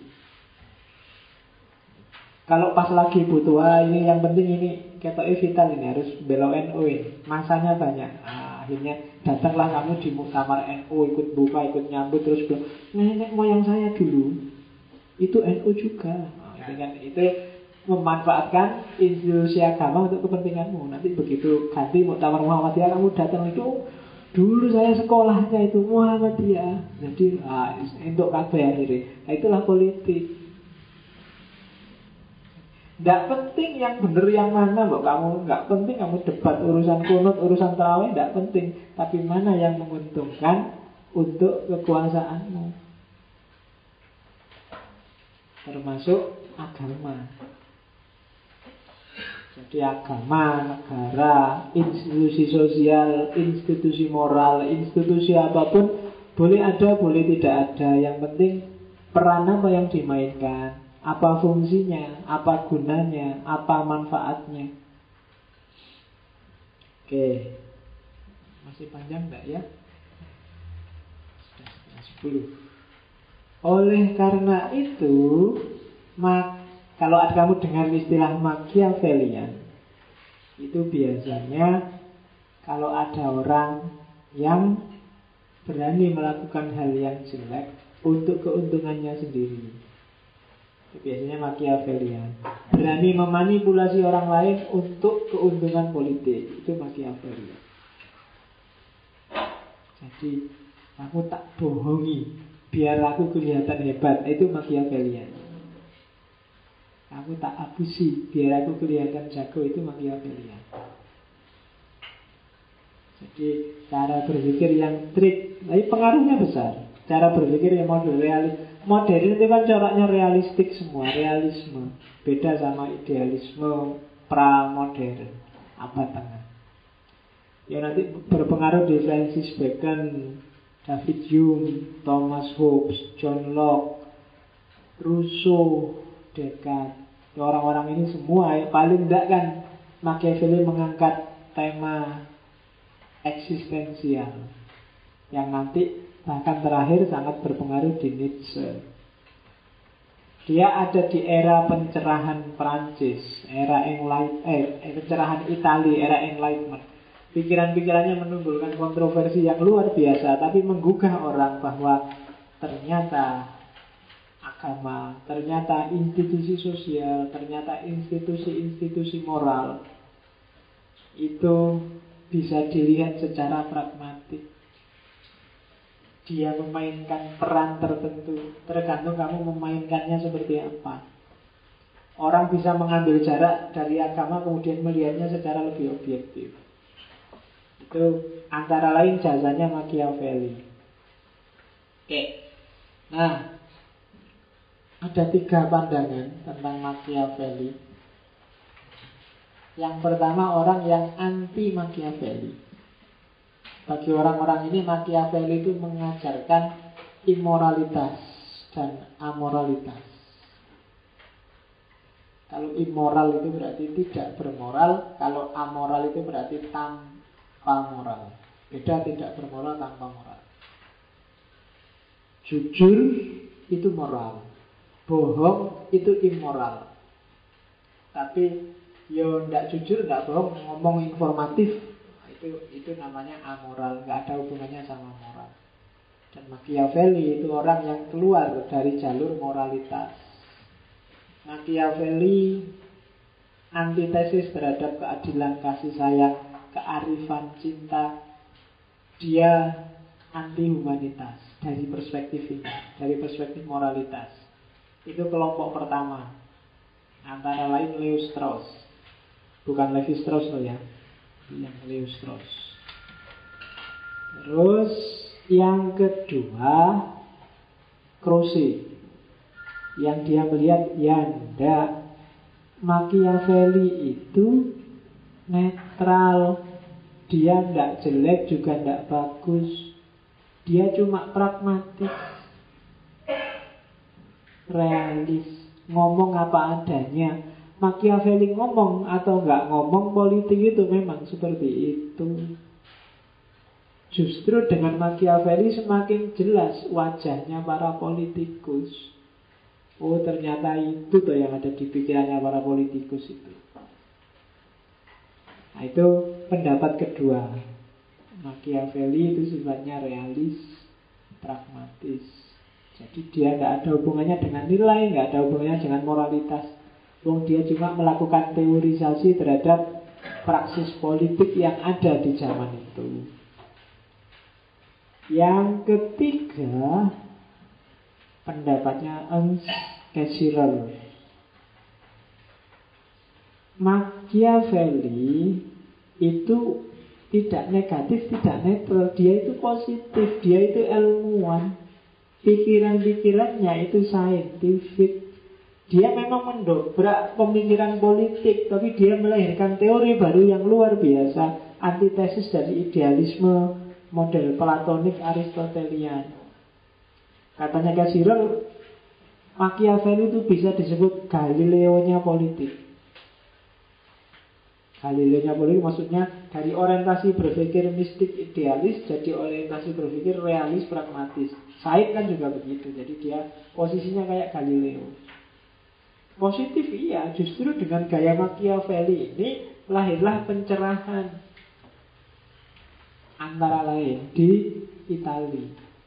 Kalau pas lagi butuh, ini yang penting ini ketoknya vital, ini harus belok NU ini, masanya banyak. Akhirnya datanglah kamu di muktamar NU, ikut buka, ikut nyambut, terus bilang, nenek moyang saya dulu itu NU juga. Itu memanfaatkan institusi agama untuk kepentinganmu. Nanti begitu ganti muktamar Muhammadiyah, kamu datang itu, dulu saya sekolahnya itu Muhammadiyah. Jadi untuk kabeh akhirnya. Nah, itulah politik. Tidak penting yang benar yang mana, mbak. Kamu nggak penting kamu debat urusan kunut, urusan tarawih, tidak penting. Tapi mana yang menguntungkan untuk kekuasaanmu, termasuk agama. Jadi agama, negara, institusi sosial, institusi moral, institusi apapun boleh ada, boleh tidak ada. Yang penting peran apa yang dimainkan, apa fungsinya, apa gunanya, apa manfaatnya. Oke, masih panjang enggak ya? Sudah 10. Oleh karena itu, kalau kamu dengar istilah Machiavellian, itu biasanya kalau ada orang yang berani melakukan hal yang jelek untuk keuntungannya sendiri, itu biasanya Machiavellian. Berani memanipulasi orang lain untuk keuntungan politik, itu Machiavellian. Jadi aku tak bohongi biar aku kelihatan hebat, itu Machiavellian. Aku tak abusi biar aku kelihatan jago, itu Machiavellian. Jadi cara berpikir yang trik, tapi pengaruhnya besar. Cara berpikir yang modern realis. Modern itu kan coraknya realistik semua, realisme. Beda sama idealisme pra-modern, abad tengah. Ya nanti berpengaruh di Francis Bacon, David Hume, Thomas Hobbes, John Locke, Rousseau, Descartes. Orang-orang ini semua paling tidak kan Machiavelli mengangkat tema eksistensial yang nanti bahkan terakhir sangat berpengaruh di Nietzsche. Dia ada di era pencerahan Prancis, era pencerahan Italia, era Enlightenment. Pikiran-pikirannya menimbulkan kontroversi yang luar biasa, tapi menggugah orang bahwa ternyata agama, ternyata institusi sosial, ternyata institusi-institusi moral itu bisa dilihat secara pragmatik. Dia memainkan peran tertentu, tergantung kamu memainkannya seperti apa. Orang bisa mengambil jarak dari agama kemudian melihatnya secara lebih objektif. Itu antara lain jasanya Machiavelli. Oke. Nah, ada 3 pandangan tentang Machiavelli. Yang pertama, orang yang anti Machiavelli. Bagi orang-orang ini Machiavelli itu mengajarkan immoralitas dan amoralitas. Kalau immoral itu berarti tidak bermoral, kalau amoral itu berarti tanpa moral. Beda tidak bermoral tanpa moral. Jujur itu moral, bohong itu immoral. Tapi yo ndak jujur, ndak bohong, ngomong informatif, itu namanya amoral, nggak ada hubungannya sama moral. Dan Machiavelli itu orang yang keluar dari jalur moralitas. Machiavelli antitesis terhadap keadilan kasih sayang, kearifan cinta. Dia anti humanitas dari perspektif ini, dari perspektif moralitas. Itu kelompok pertama. Antara lain Leo Strauss, bukan Levi Strauss loh ya, yang Leo Strauss. Terus yang kedua Croce, yang dia melihat ndak, Machiavelli itu netral. Dia ndak jelek juga ndak bagus. Dia cuma pragmatis, realis, ngomong apa adanya. Machiavelli ngomong atau nggak ngomong, politik itu memang seperti itu. Justru dengan Machiavelli semakin jelas wajahnya para politikus. Oh, ternyata itu tuh yang ada di pikirannya para politikus itu. Nah, itu pendapat kedua. Machiavelli itu sifatnya realis, pragmatis. Jadi dia nggak ada hubungannya dengan nilai, nggak ada hubungannya dengan moralitas. Dia cuma melakukan teorisasi terhadap praksis politik yang ada di zaman itu. Yang ketiga, pendapatnya Ernst Cassirer. Machiavelli itu tidak negatif, tidak netral. Dia itu positif, dia itu ilmuwan. Pikiran-pikirannya itu saintifik. Dia memang mendobrak pemikiran politik, tapi dia melahirkan teori baru yang luar biasa, antitesis dari idealisme model platonik Aristotelian. Katanya Cassirer, Machiavelli itu bisa disebut Galileo-nya politik. Galileo-nya politik maksudnya dari orientasi berpikir mistik idealis jadi orientasi berpikir realis pragmatis. Said kan juga begitu, jadi dia posisinya kayak Galileo. Positif iya, justru dengan gaya Machiavelli ini lahirlah pencerahan. Antara lain di Italia.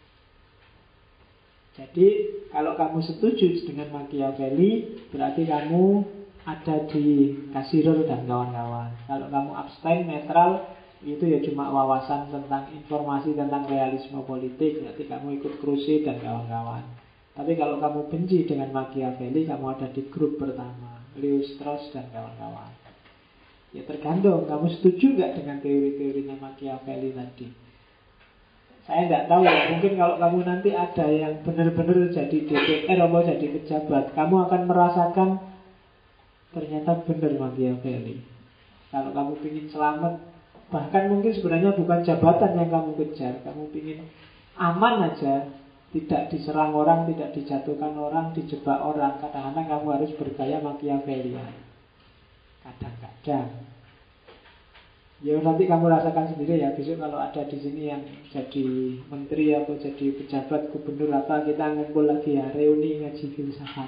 Jadi kalau kamu setuju dengan Machiavelli, berarti kamu ada di Cassirer dan kawan-kawan. Kalau kamu abstain, netral, itu ya cuma wawasan tentang informasi tentang realisme politik, berarti kamu ikut Croce dan kawan-kawan. Tapi kalau kamu benci dengan Machiavelli, kamu ada di grup pertama, Leo Strauss dan kawan-kawan. Ya tergantung, kamu setuju nggak dengan teori-teorinya Machiavelli tadi. Saya nggak tahu ya, mungkin kalau kamu nanti ada yang benar-benar jadi DPR atau jadi pejabat, kamu akan merasakan ternyata benar Machiavelli. Kalau kamu ingin selamat, bahkan mungkin sebenarnya bukan jabatan yang kamu kejar, kamu ingin aman aja, tidak diserang orang, tidak dijatuhkan orang, dijebak orang. Kadang-kadang kamu harus bergaya Machiavellian. Kadang-kadang. Ya nanti kamu rasakan sendiri ya. Besok kalau ada di sini yang jadi menteri atau jadi pejabat, gubernur apa, kita ngumpul lagi ya, reuni ngaji filsafat.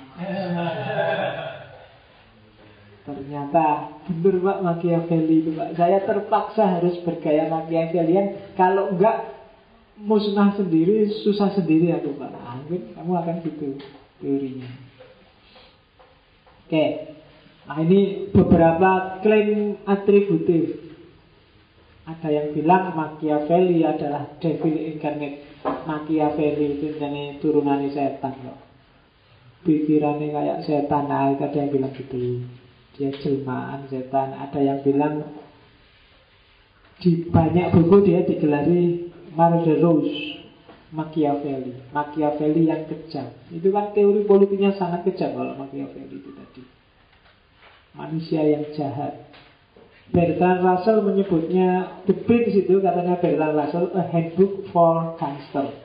Ternyata benar Pak Machiavelli itu Pak. Saya terpaksa harus bergaya Machiavellian. Kalau enggak musnah sendiri, susah sendiri aku Pak. Mungkin kamu akan gitu teorinya. Oke. Nah ini beberapa klaim atributif. Ada yang bilang Machiavelli adalah devil incarnate. Machiavelli itu jadi turunan setan kok. Pikirannya kayak setan. Nah, ada yang bilang gitu. Dia jelmaan setan. Ada yang bilang di banyak buku dia digelari murderous Machiavelli. Machiavelli yang kejam. Itu kan teori politiknya sangat kejam kalau Machiavelli itu tadi. Manusia yang jahat. Bertrand Russell menyebutnya The Prince itu, katanya Bertrand Russell, a handbook for gangster.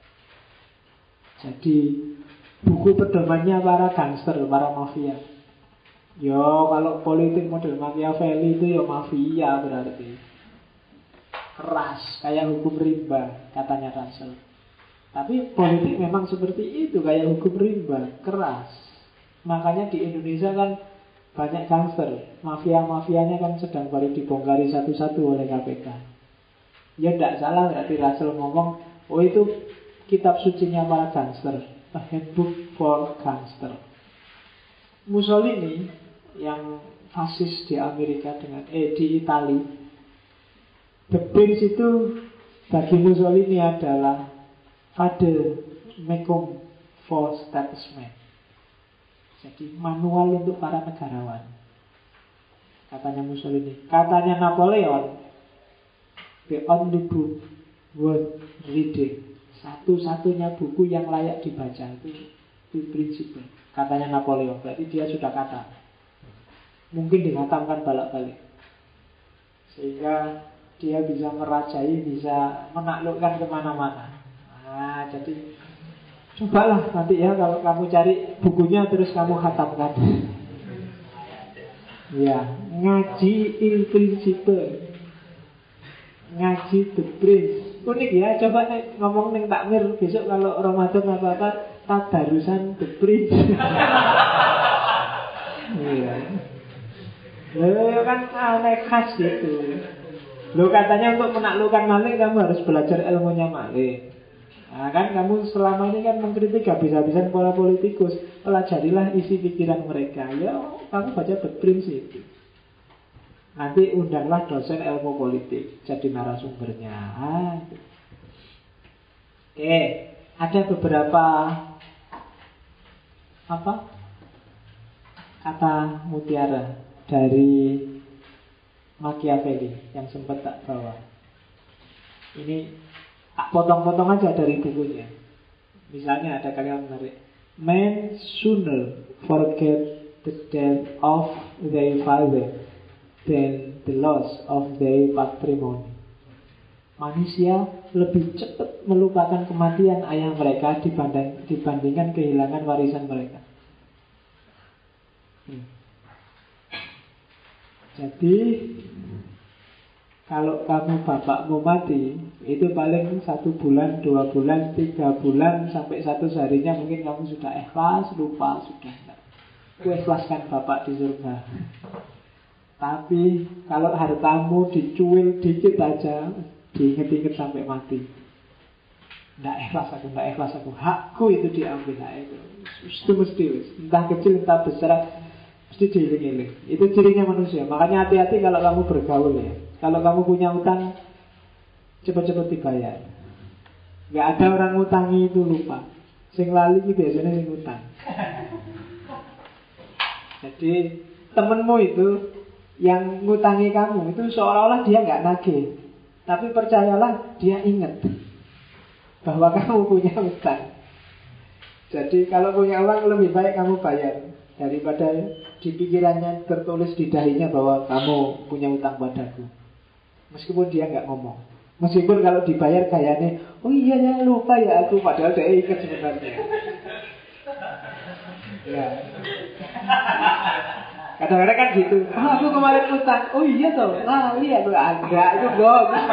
Jadi buku pedomannya para gangster, para mafia. Yo, kalau politik model Machiavelli itu ya mafia berarti. Keras, kayak hukum rimba, katanya Russell. Tapi politik memang seperti itu, kayak hukum rimba, keras. Makanya di Indonesia kan banyak gangster. Mafia-mafianya kan sedang baru dibongkari satu-satu oleh KPK. Ya tidak salah berarti Russell ngomong, oh itu kitab sucinya para gangster, a handbook for gangster. Mussolini yang fasis di Amerika di Itali, The Prince itu bagi Mussolini adalah father mecum for statesmen. Jadi manual untuk para negarawan, katanya Mussolini. Katanya Napoleon, the only book worth reading, satu-satunya buku yang layak dibaca itu Principe, katanya Napoleon. Berarti dia sudah kata, mungkin dikhatamkan balik-balik, sehingga dia bisa merajai, bisa menaklukkan kemana-mana. Nah, jadi cobalah nanti ya kalau kamu cari bukunya terus kamu khatamkan. Ya, ngaji Il Principe, ngaji The Prince. Unik ya, coba ngomong neng takmir besok kalau Ramadan apa-apa, tadarusan The Prince. Iya. Loh kan aneh khas gitu. Loh katanya untuk menaklukkan maling kamu harus belajar ilmunya maling. Nah kan kamu selama ini kan mengkritik habis-habisan para politikus. Pelajarilah isi pikiran mereka. Ya kamu baca The Prince itu. Nanti undanglah dosen ilmu politik jadi narasumbernya. Oke, ada beberapa kata mutiara dari Machiavelli yang sempat tak bawa. Ini tak potong-potong aja dari bukunya. Misalnya ada kalimat menarik. Men sooner forget the death of their father than the loss of their patrimony. Manusia lebih cepat melupakan kematian ayah mereka dibandingkan kehilangan warisan mereka. Jadi kalau kamu bapakmu mati, itu paling 1 bulan, 2 bulan, 3 bulan, sampai 100 harinya mungkin kamu sudah ikhlas, lupa, sudah ikhlaskan bapak di surga. Tapi kalau hartamu dicuil dikit aja, diinget-inget sampai mati. Nggak ikhlas aku, hakku itu diambil, itu mesti, entah kecil entah besar, mesti diiling-iling. Itu cirinya manusia. Makanya hati-hati kalau kamu bergaul ya. Kalau kamu punya utang, cepat-cepat dibayar. Nggak ada orang ngutangi itu lupa. Sing lali itu biasanya sing utang. Jadi temenmu itu yang ngutangi kamu itu seolah-olah dia nggak nagih, tapi percayalah dia ingat bahwa kamu punya utang. Jadi kalau punya uang lebih baik kamu bayar daripada di pikirannya tertulis di dahinya bahwa kamu punya utang padaku. Meskipun dia nggak ngomong, meskipun kalau dibayar kayaknya, oh iya ya lupa ya aku, padahal dia ingat sebenarnya. Ya. Kadang-kadang kan gitu. Oh, aku kemarin utang. Oh iya toh. Lali aku agak itu bagus.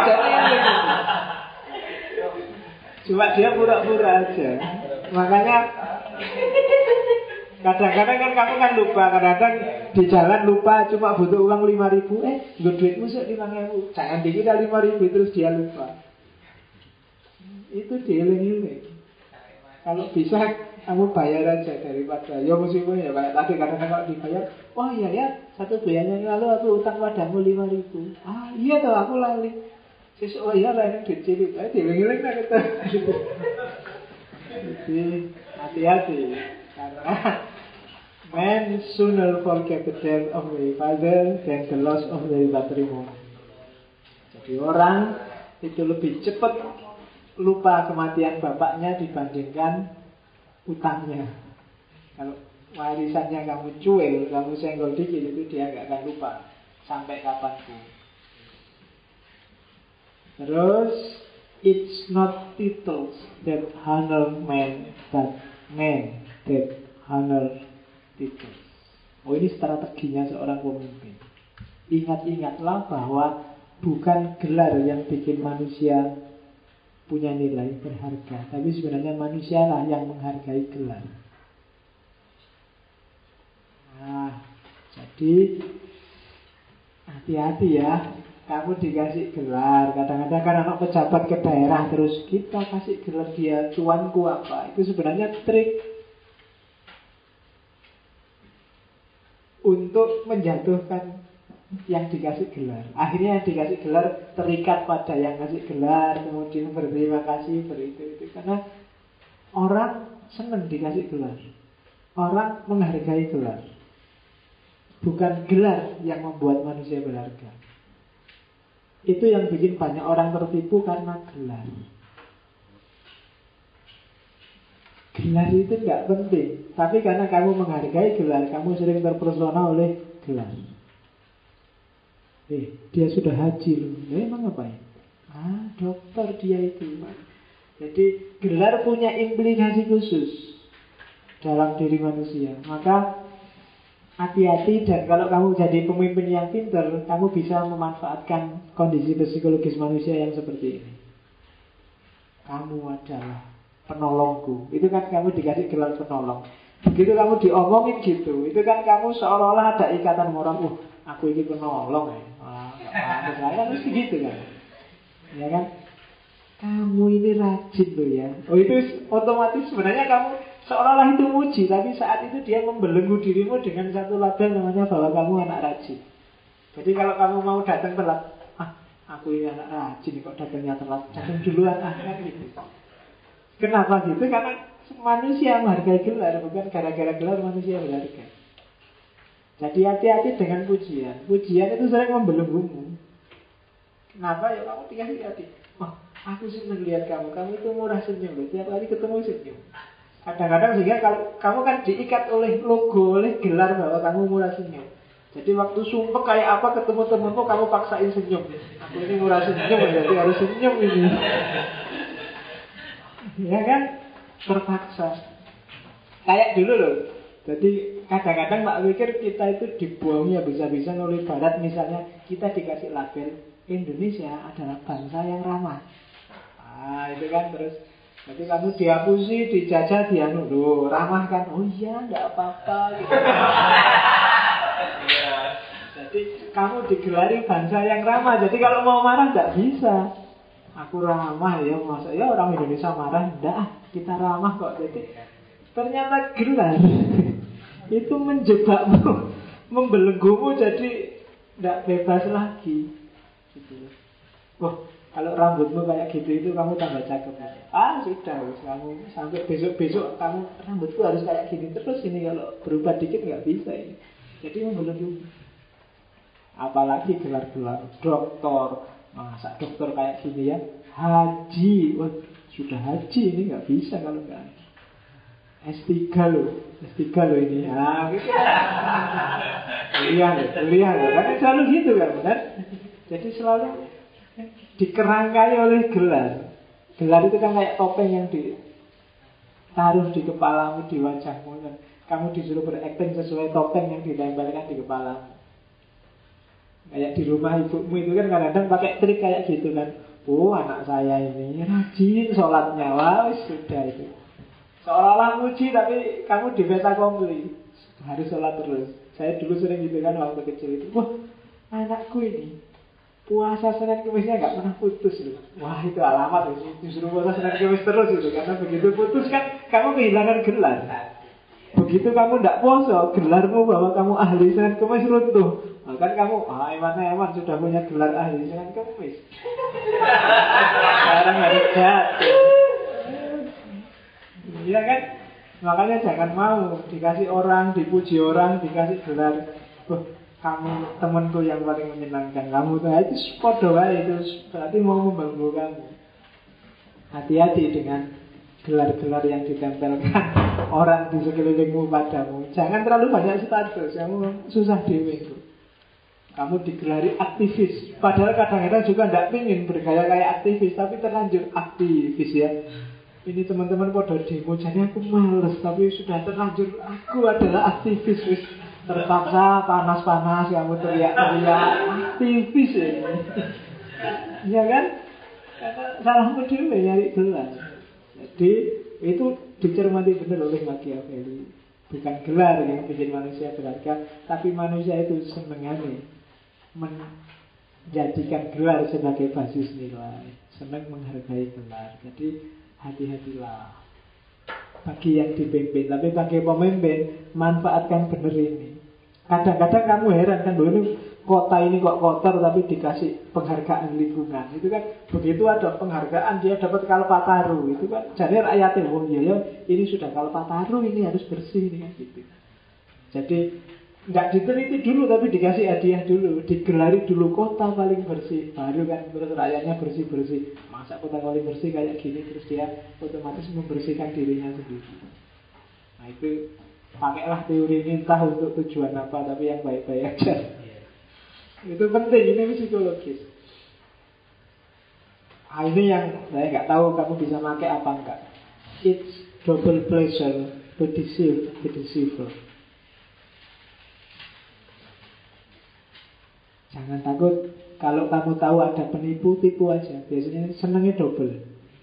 Cuma dia pura-pura aja. Makanya kadang-kadang kan kamu kan lupa. Kadang-kadang di jalan lupa, cuma butuh uang 5.000. Gue duitmu sih 5.000. Jangan dikira 5.000 terus dia lupa. Itu dieling-eling. Kalau bisa kamu bayar aja daripada ya meskipun ya kayak tadi kadang-kadang kalau dibayar, wah iya ya, satu bulan yang lalu aku utang padamu 5.000. Ah iya toh aku lali. Sesuk oh iya lah ini duit cilik, diling-iling lah kita. Jadi hati-hati karena man sooner forget the death of their father than the loss of their patrimony. Jadi orang itu lebih cepat lupa kematian bapaknya dibandingkan utangnya. Kalau warisannya kamu cuil, kamu senggol dikit, itu dia nggak akan lupa sampai kapanpun. Terus, it's not titles that honor man, but man that honor titles. Oh, ini strateginya seorang pemimpin. Ingat-ingatlah bahwa bukan gelar yang bikin manusia punya nilai berharga, tapi sebenarnya manusialah yang menghargai gelar. Nah, jadi hati-hati ya. Kamu dikasih gelar, kadang-kadang kan anak pejabat ke daerah terus kita kasih gelar dia tuanku apa. Itu sebenarnya trik untuk menjatuhkan yang dikasih gelar. Akhirnya yang dikasih gelar terikat pada yang kasih gelar, kemudian berterima kasih, itu. Karena orang senang dikasih gelar. Orang menghargai gelar. Bukan gelar yang membuat manusia berharga. Itu yang bikin banyak orang tertipu karena gelar. Gelar itu nggak penting, tapi karena kamu menghargai gelar, kamu sering terpesona oleh gelar. Dia sudah haji loh. Emang ngapain? Dokter dia itu. Jadi gelar punya implikasi khusus dalam diri manusia. Maka hati-hati, dan kalau kamu jadi pemimpin yang pintar, kamu bisa memanfaatkan kondisi psikologis manusia yang seperti ini. Kamu adalah penolongku. Itu kan kamu dikasih gelar penolong. Begitu kamu diomongin gitu, itu kan kamu seolah-olah ada ikatan moral. Aku ini penolong ya. Saya mesti gitu kan. Ya kan? Kamu ini rajin loh ya. Itu otomatis sebenarnya kamu seolah-olah itu muji, tapi saat itu dia membelenggu dirimu dengan satu label namanya bahwa kamu anak rajin. Jadi kalau kamu mau datang telat, aku ini anak rajin kok datangnya telat, datang duluan kan gitu. Kenapa gitu? Karena manusia menghargai gelar, bukan gara-gara gelar manusia berharga. Jadi hati-hati dengan pujian. Pujian itu sering membelenggumu. Kenapa? Ya kamu dikasih hati. Aku senang lihat kamu itu murah senyum. Tiap kali ketemu senyum. Kadang-kadang sehingga kalau kamu kan diikat oleh logo, oleh gelar bahwa kamu murah senyum. Jadi waktu sumpah kayak apa ketemu temenmu, kamu paksain senyum. Aku ini murah senyum, jadi harus senyum ini. Ya kan? Terpaksa. Kayak dulu loh. Jadi kadang-kadang Pak pikir kita itu dibuangi habis-habisan oleh Barat. Misalnya kita dikasih label Indonesia adalah bangsa yang ramah. Itu kan terus. Jadi kamu dihapusi, dijajah, loh, ramah kan? Oh iya, enggak apa-apa gitu. Jadi kamu digelari bangsa yang ramah. Jadi kalau mau marah enggak bisa. Aku ramah ya, masa ya orang Indonesia marah? Enggak, kita ramah kok. Jadi ternyata gelar itu menjebakmu, membelenggumu, jadi enggak bebas lagi gitu. Kalau rambutmu kayak gitu itu kamu tambah cakep. Sudah, kamu sampai besok-besok kamu rambutku harus kayak gini terus ini, kalau berubah dikit nggak bisa ini. Jadi membelenggu. Apalagi gelar-gelar doktor, masa dokter kayak gini ya, haji, sudah haji ini nggak bisa kalau nggak. S3 loh ini. Gitu. Kuliah loh. Kan selalu gitu kan, benar? Jadi selalu dikerangkai oleh gelar. Gelar itu kan kayak topeng yang ditaruh di kepalamu, di wajahmu. Dan kamu disuruh berakting sesuai topeng yang ditempelkan di kepalamu. Kayak di rumah ibumu itu kan kadang-kadang pakai trik kayak gitu kan. Anak saya ini rajin sholatnya. Sudah itu. Seolah-olah muji, tapi kamu di beta kompli. Harus sholat terus. Saya dulu sering gitu kan waktu kecil itu. Anakku ini puasa Senin Kemisnya gak pernah putus loh. Itu alamat loh. Disuruh puasa Senin Kemis terus gitu. Karena begitu putus kan kamu kehilangan gelar. Begitu kamu tidak poso, gelarmu bahwa kamu ahli Senin Kemis runtuh. Kan kamu, Eman sudah punya gelar ahli Senin Kemis. Sekarang harus jatuh. Iya kan? Makanya jangan mau dikasih orang, dipuji orang, dikasih gelar. Kamu temanku yang paling menyenangkan. Kamu tuh itu podo itu berarti mau membanggakan kamu. Hati-hati dengan gelar-gelar yang ditempelkan orang di sekelilingmu padamu. Jangan terlalu banyak status, kamu susah dewe. Kamu digelari aktivis, padahal kadang-kadang juga tidak ingin bergaya kayak aktivis, tapi terlanjur aktivis ya. Ini teman-teman podo demo, jadi aku males, tapi sudah terlanjur aku adalah aktivis. Terpaksa panas-panas kamu teriak-teriak aktivis ini. Ya kan? Karena salahmu dewe nyari gelar. Jadi itu dicermati benar oleh Machiavelli. Bukan gelar yang bikin manusia berharga, tapi manusia itu senengane menjadikan gelar sebagai basis nilai, senang menghargai gelar. Jadi hati-hatilah bagi yang dipimpin, tapi bagi pemimpin manfaatkan benar ini. Kadang-kadang kamu heran kan, ini kota ini kok kotor tapi dikasih penghargaan lingkungan. Itu kan begitu ada penghargaan dia dapat Kalpataru. Itu kan jadi rakyatnya, ini sudah Kalpataru, ini harus bersih ini kan gitu. Jadi nggak diteliti dulu tapi dikasih hadiah dulu, digelari dulu kota paling bersih, baru kan terus rakyatnya bersih-bersih. Masa kota paling bersih kayak gini terus dia otomatis membersihkan dirinya sendiri. Nah itu pakailah teori ini entah untuk tujuan apa, tapi yang baik-baik aja. Itu penting, ini psikologis. Ini yang saya nggak tahu kamu bisa pakai apa enggak. It's double pleasure to deceive the deceiver. Jangan takut kalau kamu tahu ada penipu, tipu aja. Biasanya senengnya double.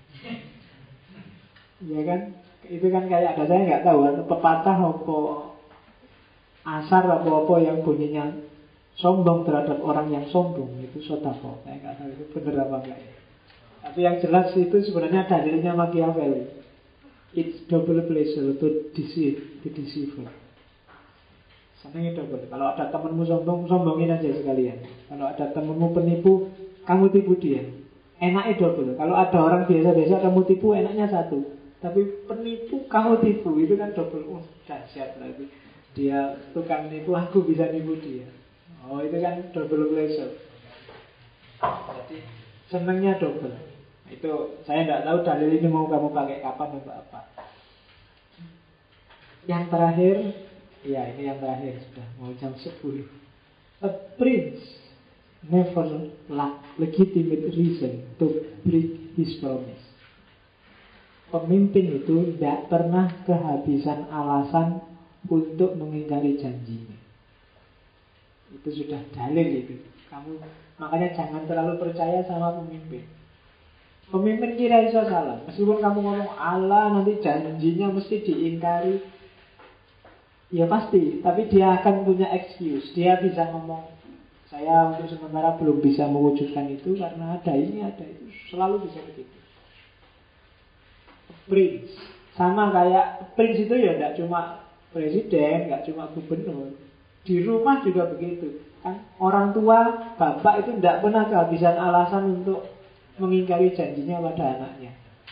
Ya kan? Itu kan kayak ada, saya nggak tahu ada pepatah apa asar apa yang bunyinya sombong terhadap orang yang sombong itu sodako. Saya nggak tahu itu benar apa enggak ya. Tapi yang jelas itu sebenarnya dalilnya Machiavelli. It's double pleasure to deceive the deceiver. Senangnya double. Kalau ada temanmu sombong, sombongin aja sekalian. Kalau ada temanmu penipu, kamu tipu dia. Enaknya double. Kalau ada orang biasa-biasa kamu tipu, enaknya satu. Tapi penipu kamu tipu, itu kan double. Dahsyat lagi. Dia tukang nipu, aku bisa nipu dia. Oh itu kan double pleasure. Jadi senangnya double. Itu saya tidak tahu dalil ini mau kamu pakai kapan untuk apa. Yang terakhir, ya ini yang terakhir sudah mau jam 10. A prince never lack legitimate reason to break his promise. Pemimpin itu tidak pernah kehabisan alasan untuk mengingkari janjinya. Itu sudah dalil itu. Kamu makanya jangan terlalu percaya sama pemimpin. Pemimpin kira iso salah. Meskipun kamu ngomong Allah nanti janjinya mesti diingkari, ya pasti. Tapi dia akan punya excuse. Dia bisa ngomong, saya untuk sementara belum bisa mewujudkan itu karena ada ini, ada itu. Selalu bisa begitu. Prince sama kayak prince itu ya tidak cuma presiden, nggak cuma gubernur. Di rumah juga begitu kan. Orang tua, bapak itu tidak pernah kehabisan alasan untuk mengingkari janjinya pada anaknya.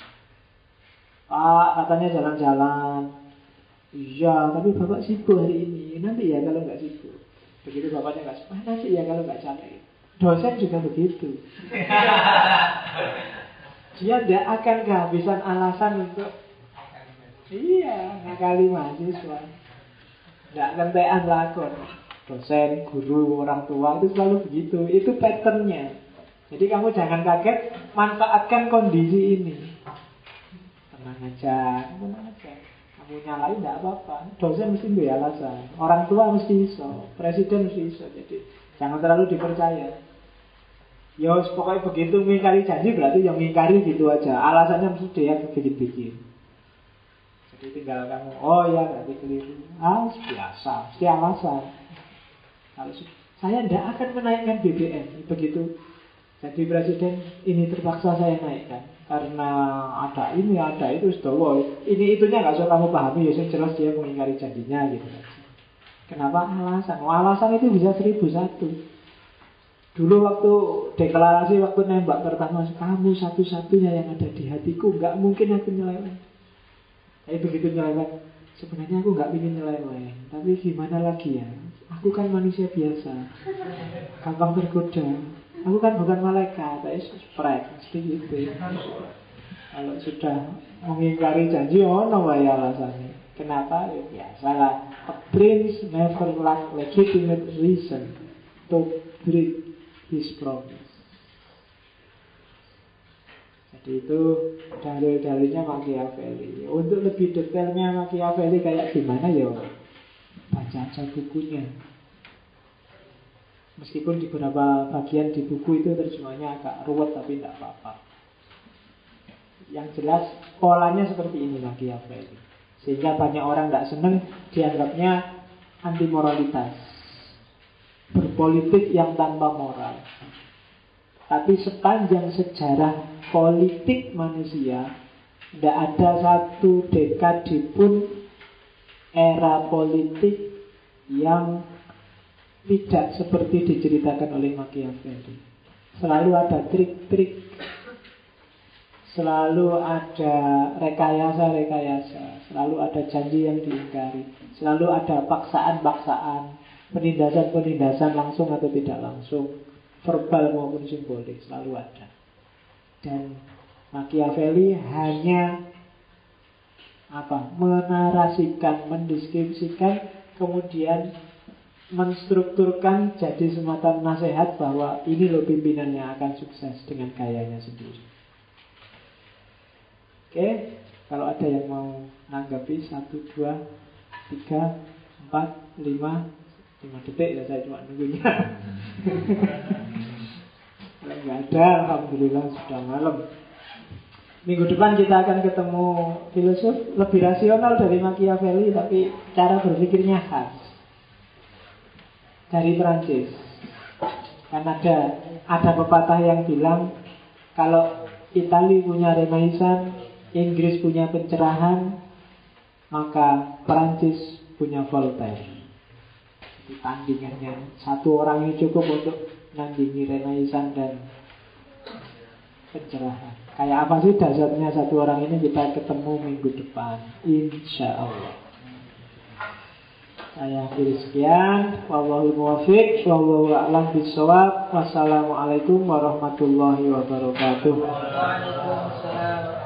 Pak, katanya jalan-jalan. Iya, tapi bapak sibuk hari ini. Nanti ya kalau nggak sibuk. Begitu bapaknya nggak sibuk, nanti ya kalau nggak capek. Dosen juga begitu. Dia tidak akan kehabisan alasan untuk ngakali mahasiswa. Tidak kentean lakon. Dosen, guru, orang tua itu selalu begitu. Itu patternnya. Jadi kamu jangan kaget, manfaatkan kondisi ini. Tenang aja. Kamu nyalain tidak apa-apa. Dosen mesti punya alasan. Orang tua mesti iso. Presiden mesti iso. Jadi jangan terlalu dipercaya. Ya pokoknya begitu mengingkari janji berarti yang mengingkari gitu aja. Alasannya mesti dia bikin-bikin. Jadi tinggal kamu, oh ya berarti keliru. Biasa, mesti alasan. Kalau saya tidak akan menaikkan BBM. Begitu Jadi presiden ini terpaksa saya naikkan karena ada ini, ada itu, ini itunya nggak usah kamu pahami, ya jelas dia mengingkari janjinya gitu. Kenapa alasan? Alasan itu bisa 1001. Dulu waktu deklarasi, waktu nembak pertama, kamu satu-satunya yang ada di hatiku, nggak mungkin aku nyeleweng. Tapi begitu nyeleweng, sebenarnya aku nggak ingin nyeleweng, tapi gimana lagi ya? Aku kan manusia biasa, gampang tergoda. Aku kan bukan malaikat, tapi sprek, mesti gitu. Kalau sudah mengingkari janji, no ya alasannya. Kenapa? Ya biasalah. A prince never lack legitimate reason to break his promise. Jadi itu dalil-dalilnya Machiavelli. Untuk lebih detailnya Machiavelli kayak gimana ya, baca aja bukunya. Meskipun di beberapa bagian di buku itu terjemahnya agak ruwet, tapi tidak apa-apa. Yang jelas polanya seperti ini Machiavelli. Sehingga banyak orang tidak senang, dianggapnya anti moralitas, berpolitik yang tanpa moral. Tapi sepanjang sejarah politik manusia, tidak ada satu dekade pun era politik yang tidak seperti diceritakan oleh Machiavelli. Selalu ada trik-trik, selalu ada rekayasa-rekayasa, selalu ada janji yang diingkari, selalu ada paksaan-paksaan, penindasan-penindasan langsung atau tidak langsung, verbal maupun simbolik, selalu ada. Dan Machiavelli hanya menarasikan, mendeskripsikan, kemudian menstrukturkan jadi semacam nasihat bahwa ini loh pimpinan yang akan sukses dengan gayanya sendiri. Oke, kalau ada yang mau nanggapi 1, 2, 3, 4, 5 detik ya, saya cuma nunggunya. Kalau nggak ada, alhamdulillah sudah malam. Minggu depan kita akan ketemu filosof lebih rasional dari Machiavelli, tapi cara berpikirnya khas, dari Perancis. Kan ada pepatah yang bilang kalau Italia punya Renaissance, Inggris punya pencerahan, maka Perancis punya Voltaire. Jadi tandingannya satu orang ini cukup untuk nandingi Renaissance dan pencerahan. Kayak apa sih dasarnya satu orang ini, kita ketemu minggu depan, insya Allah. Saya akhiri sekian. Wallahul muwaffiq, wallahu a'lam bishawab. Wassalamualaikum warahmatullahi wabarakatuh.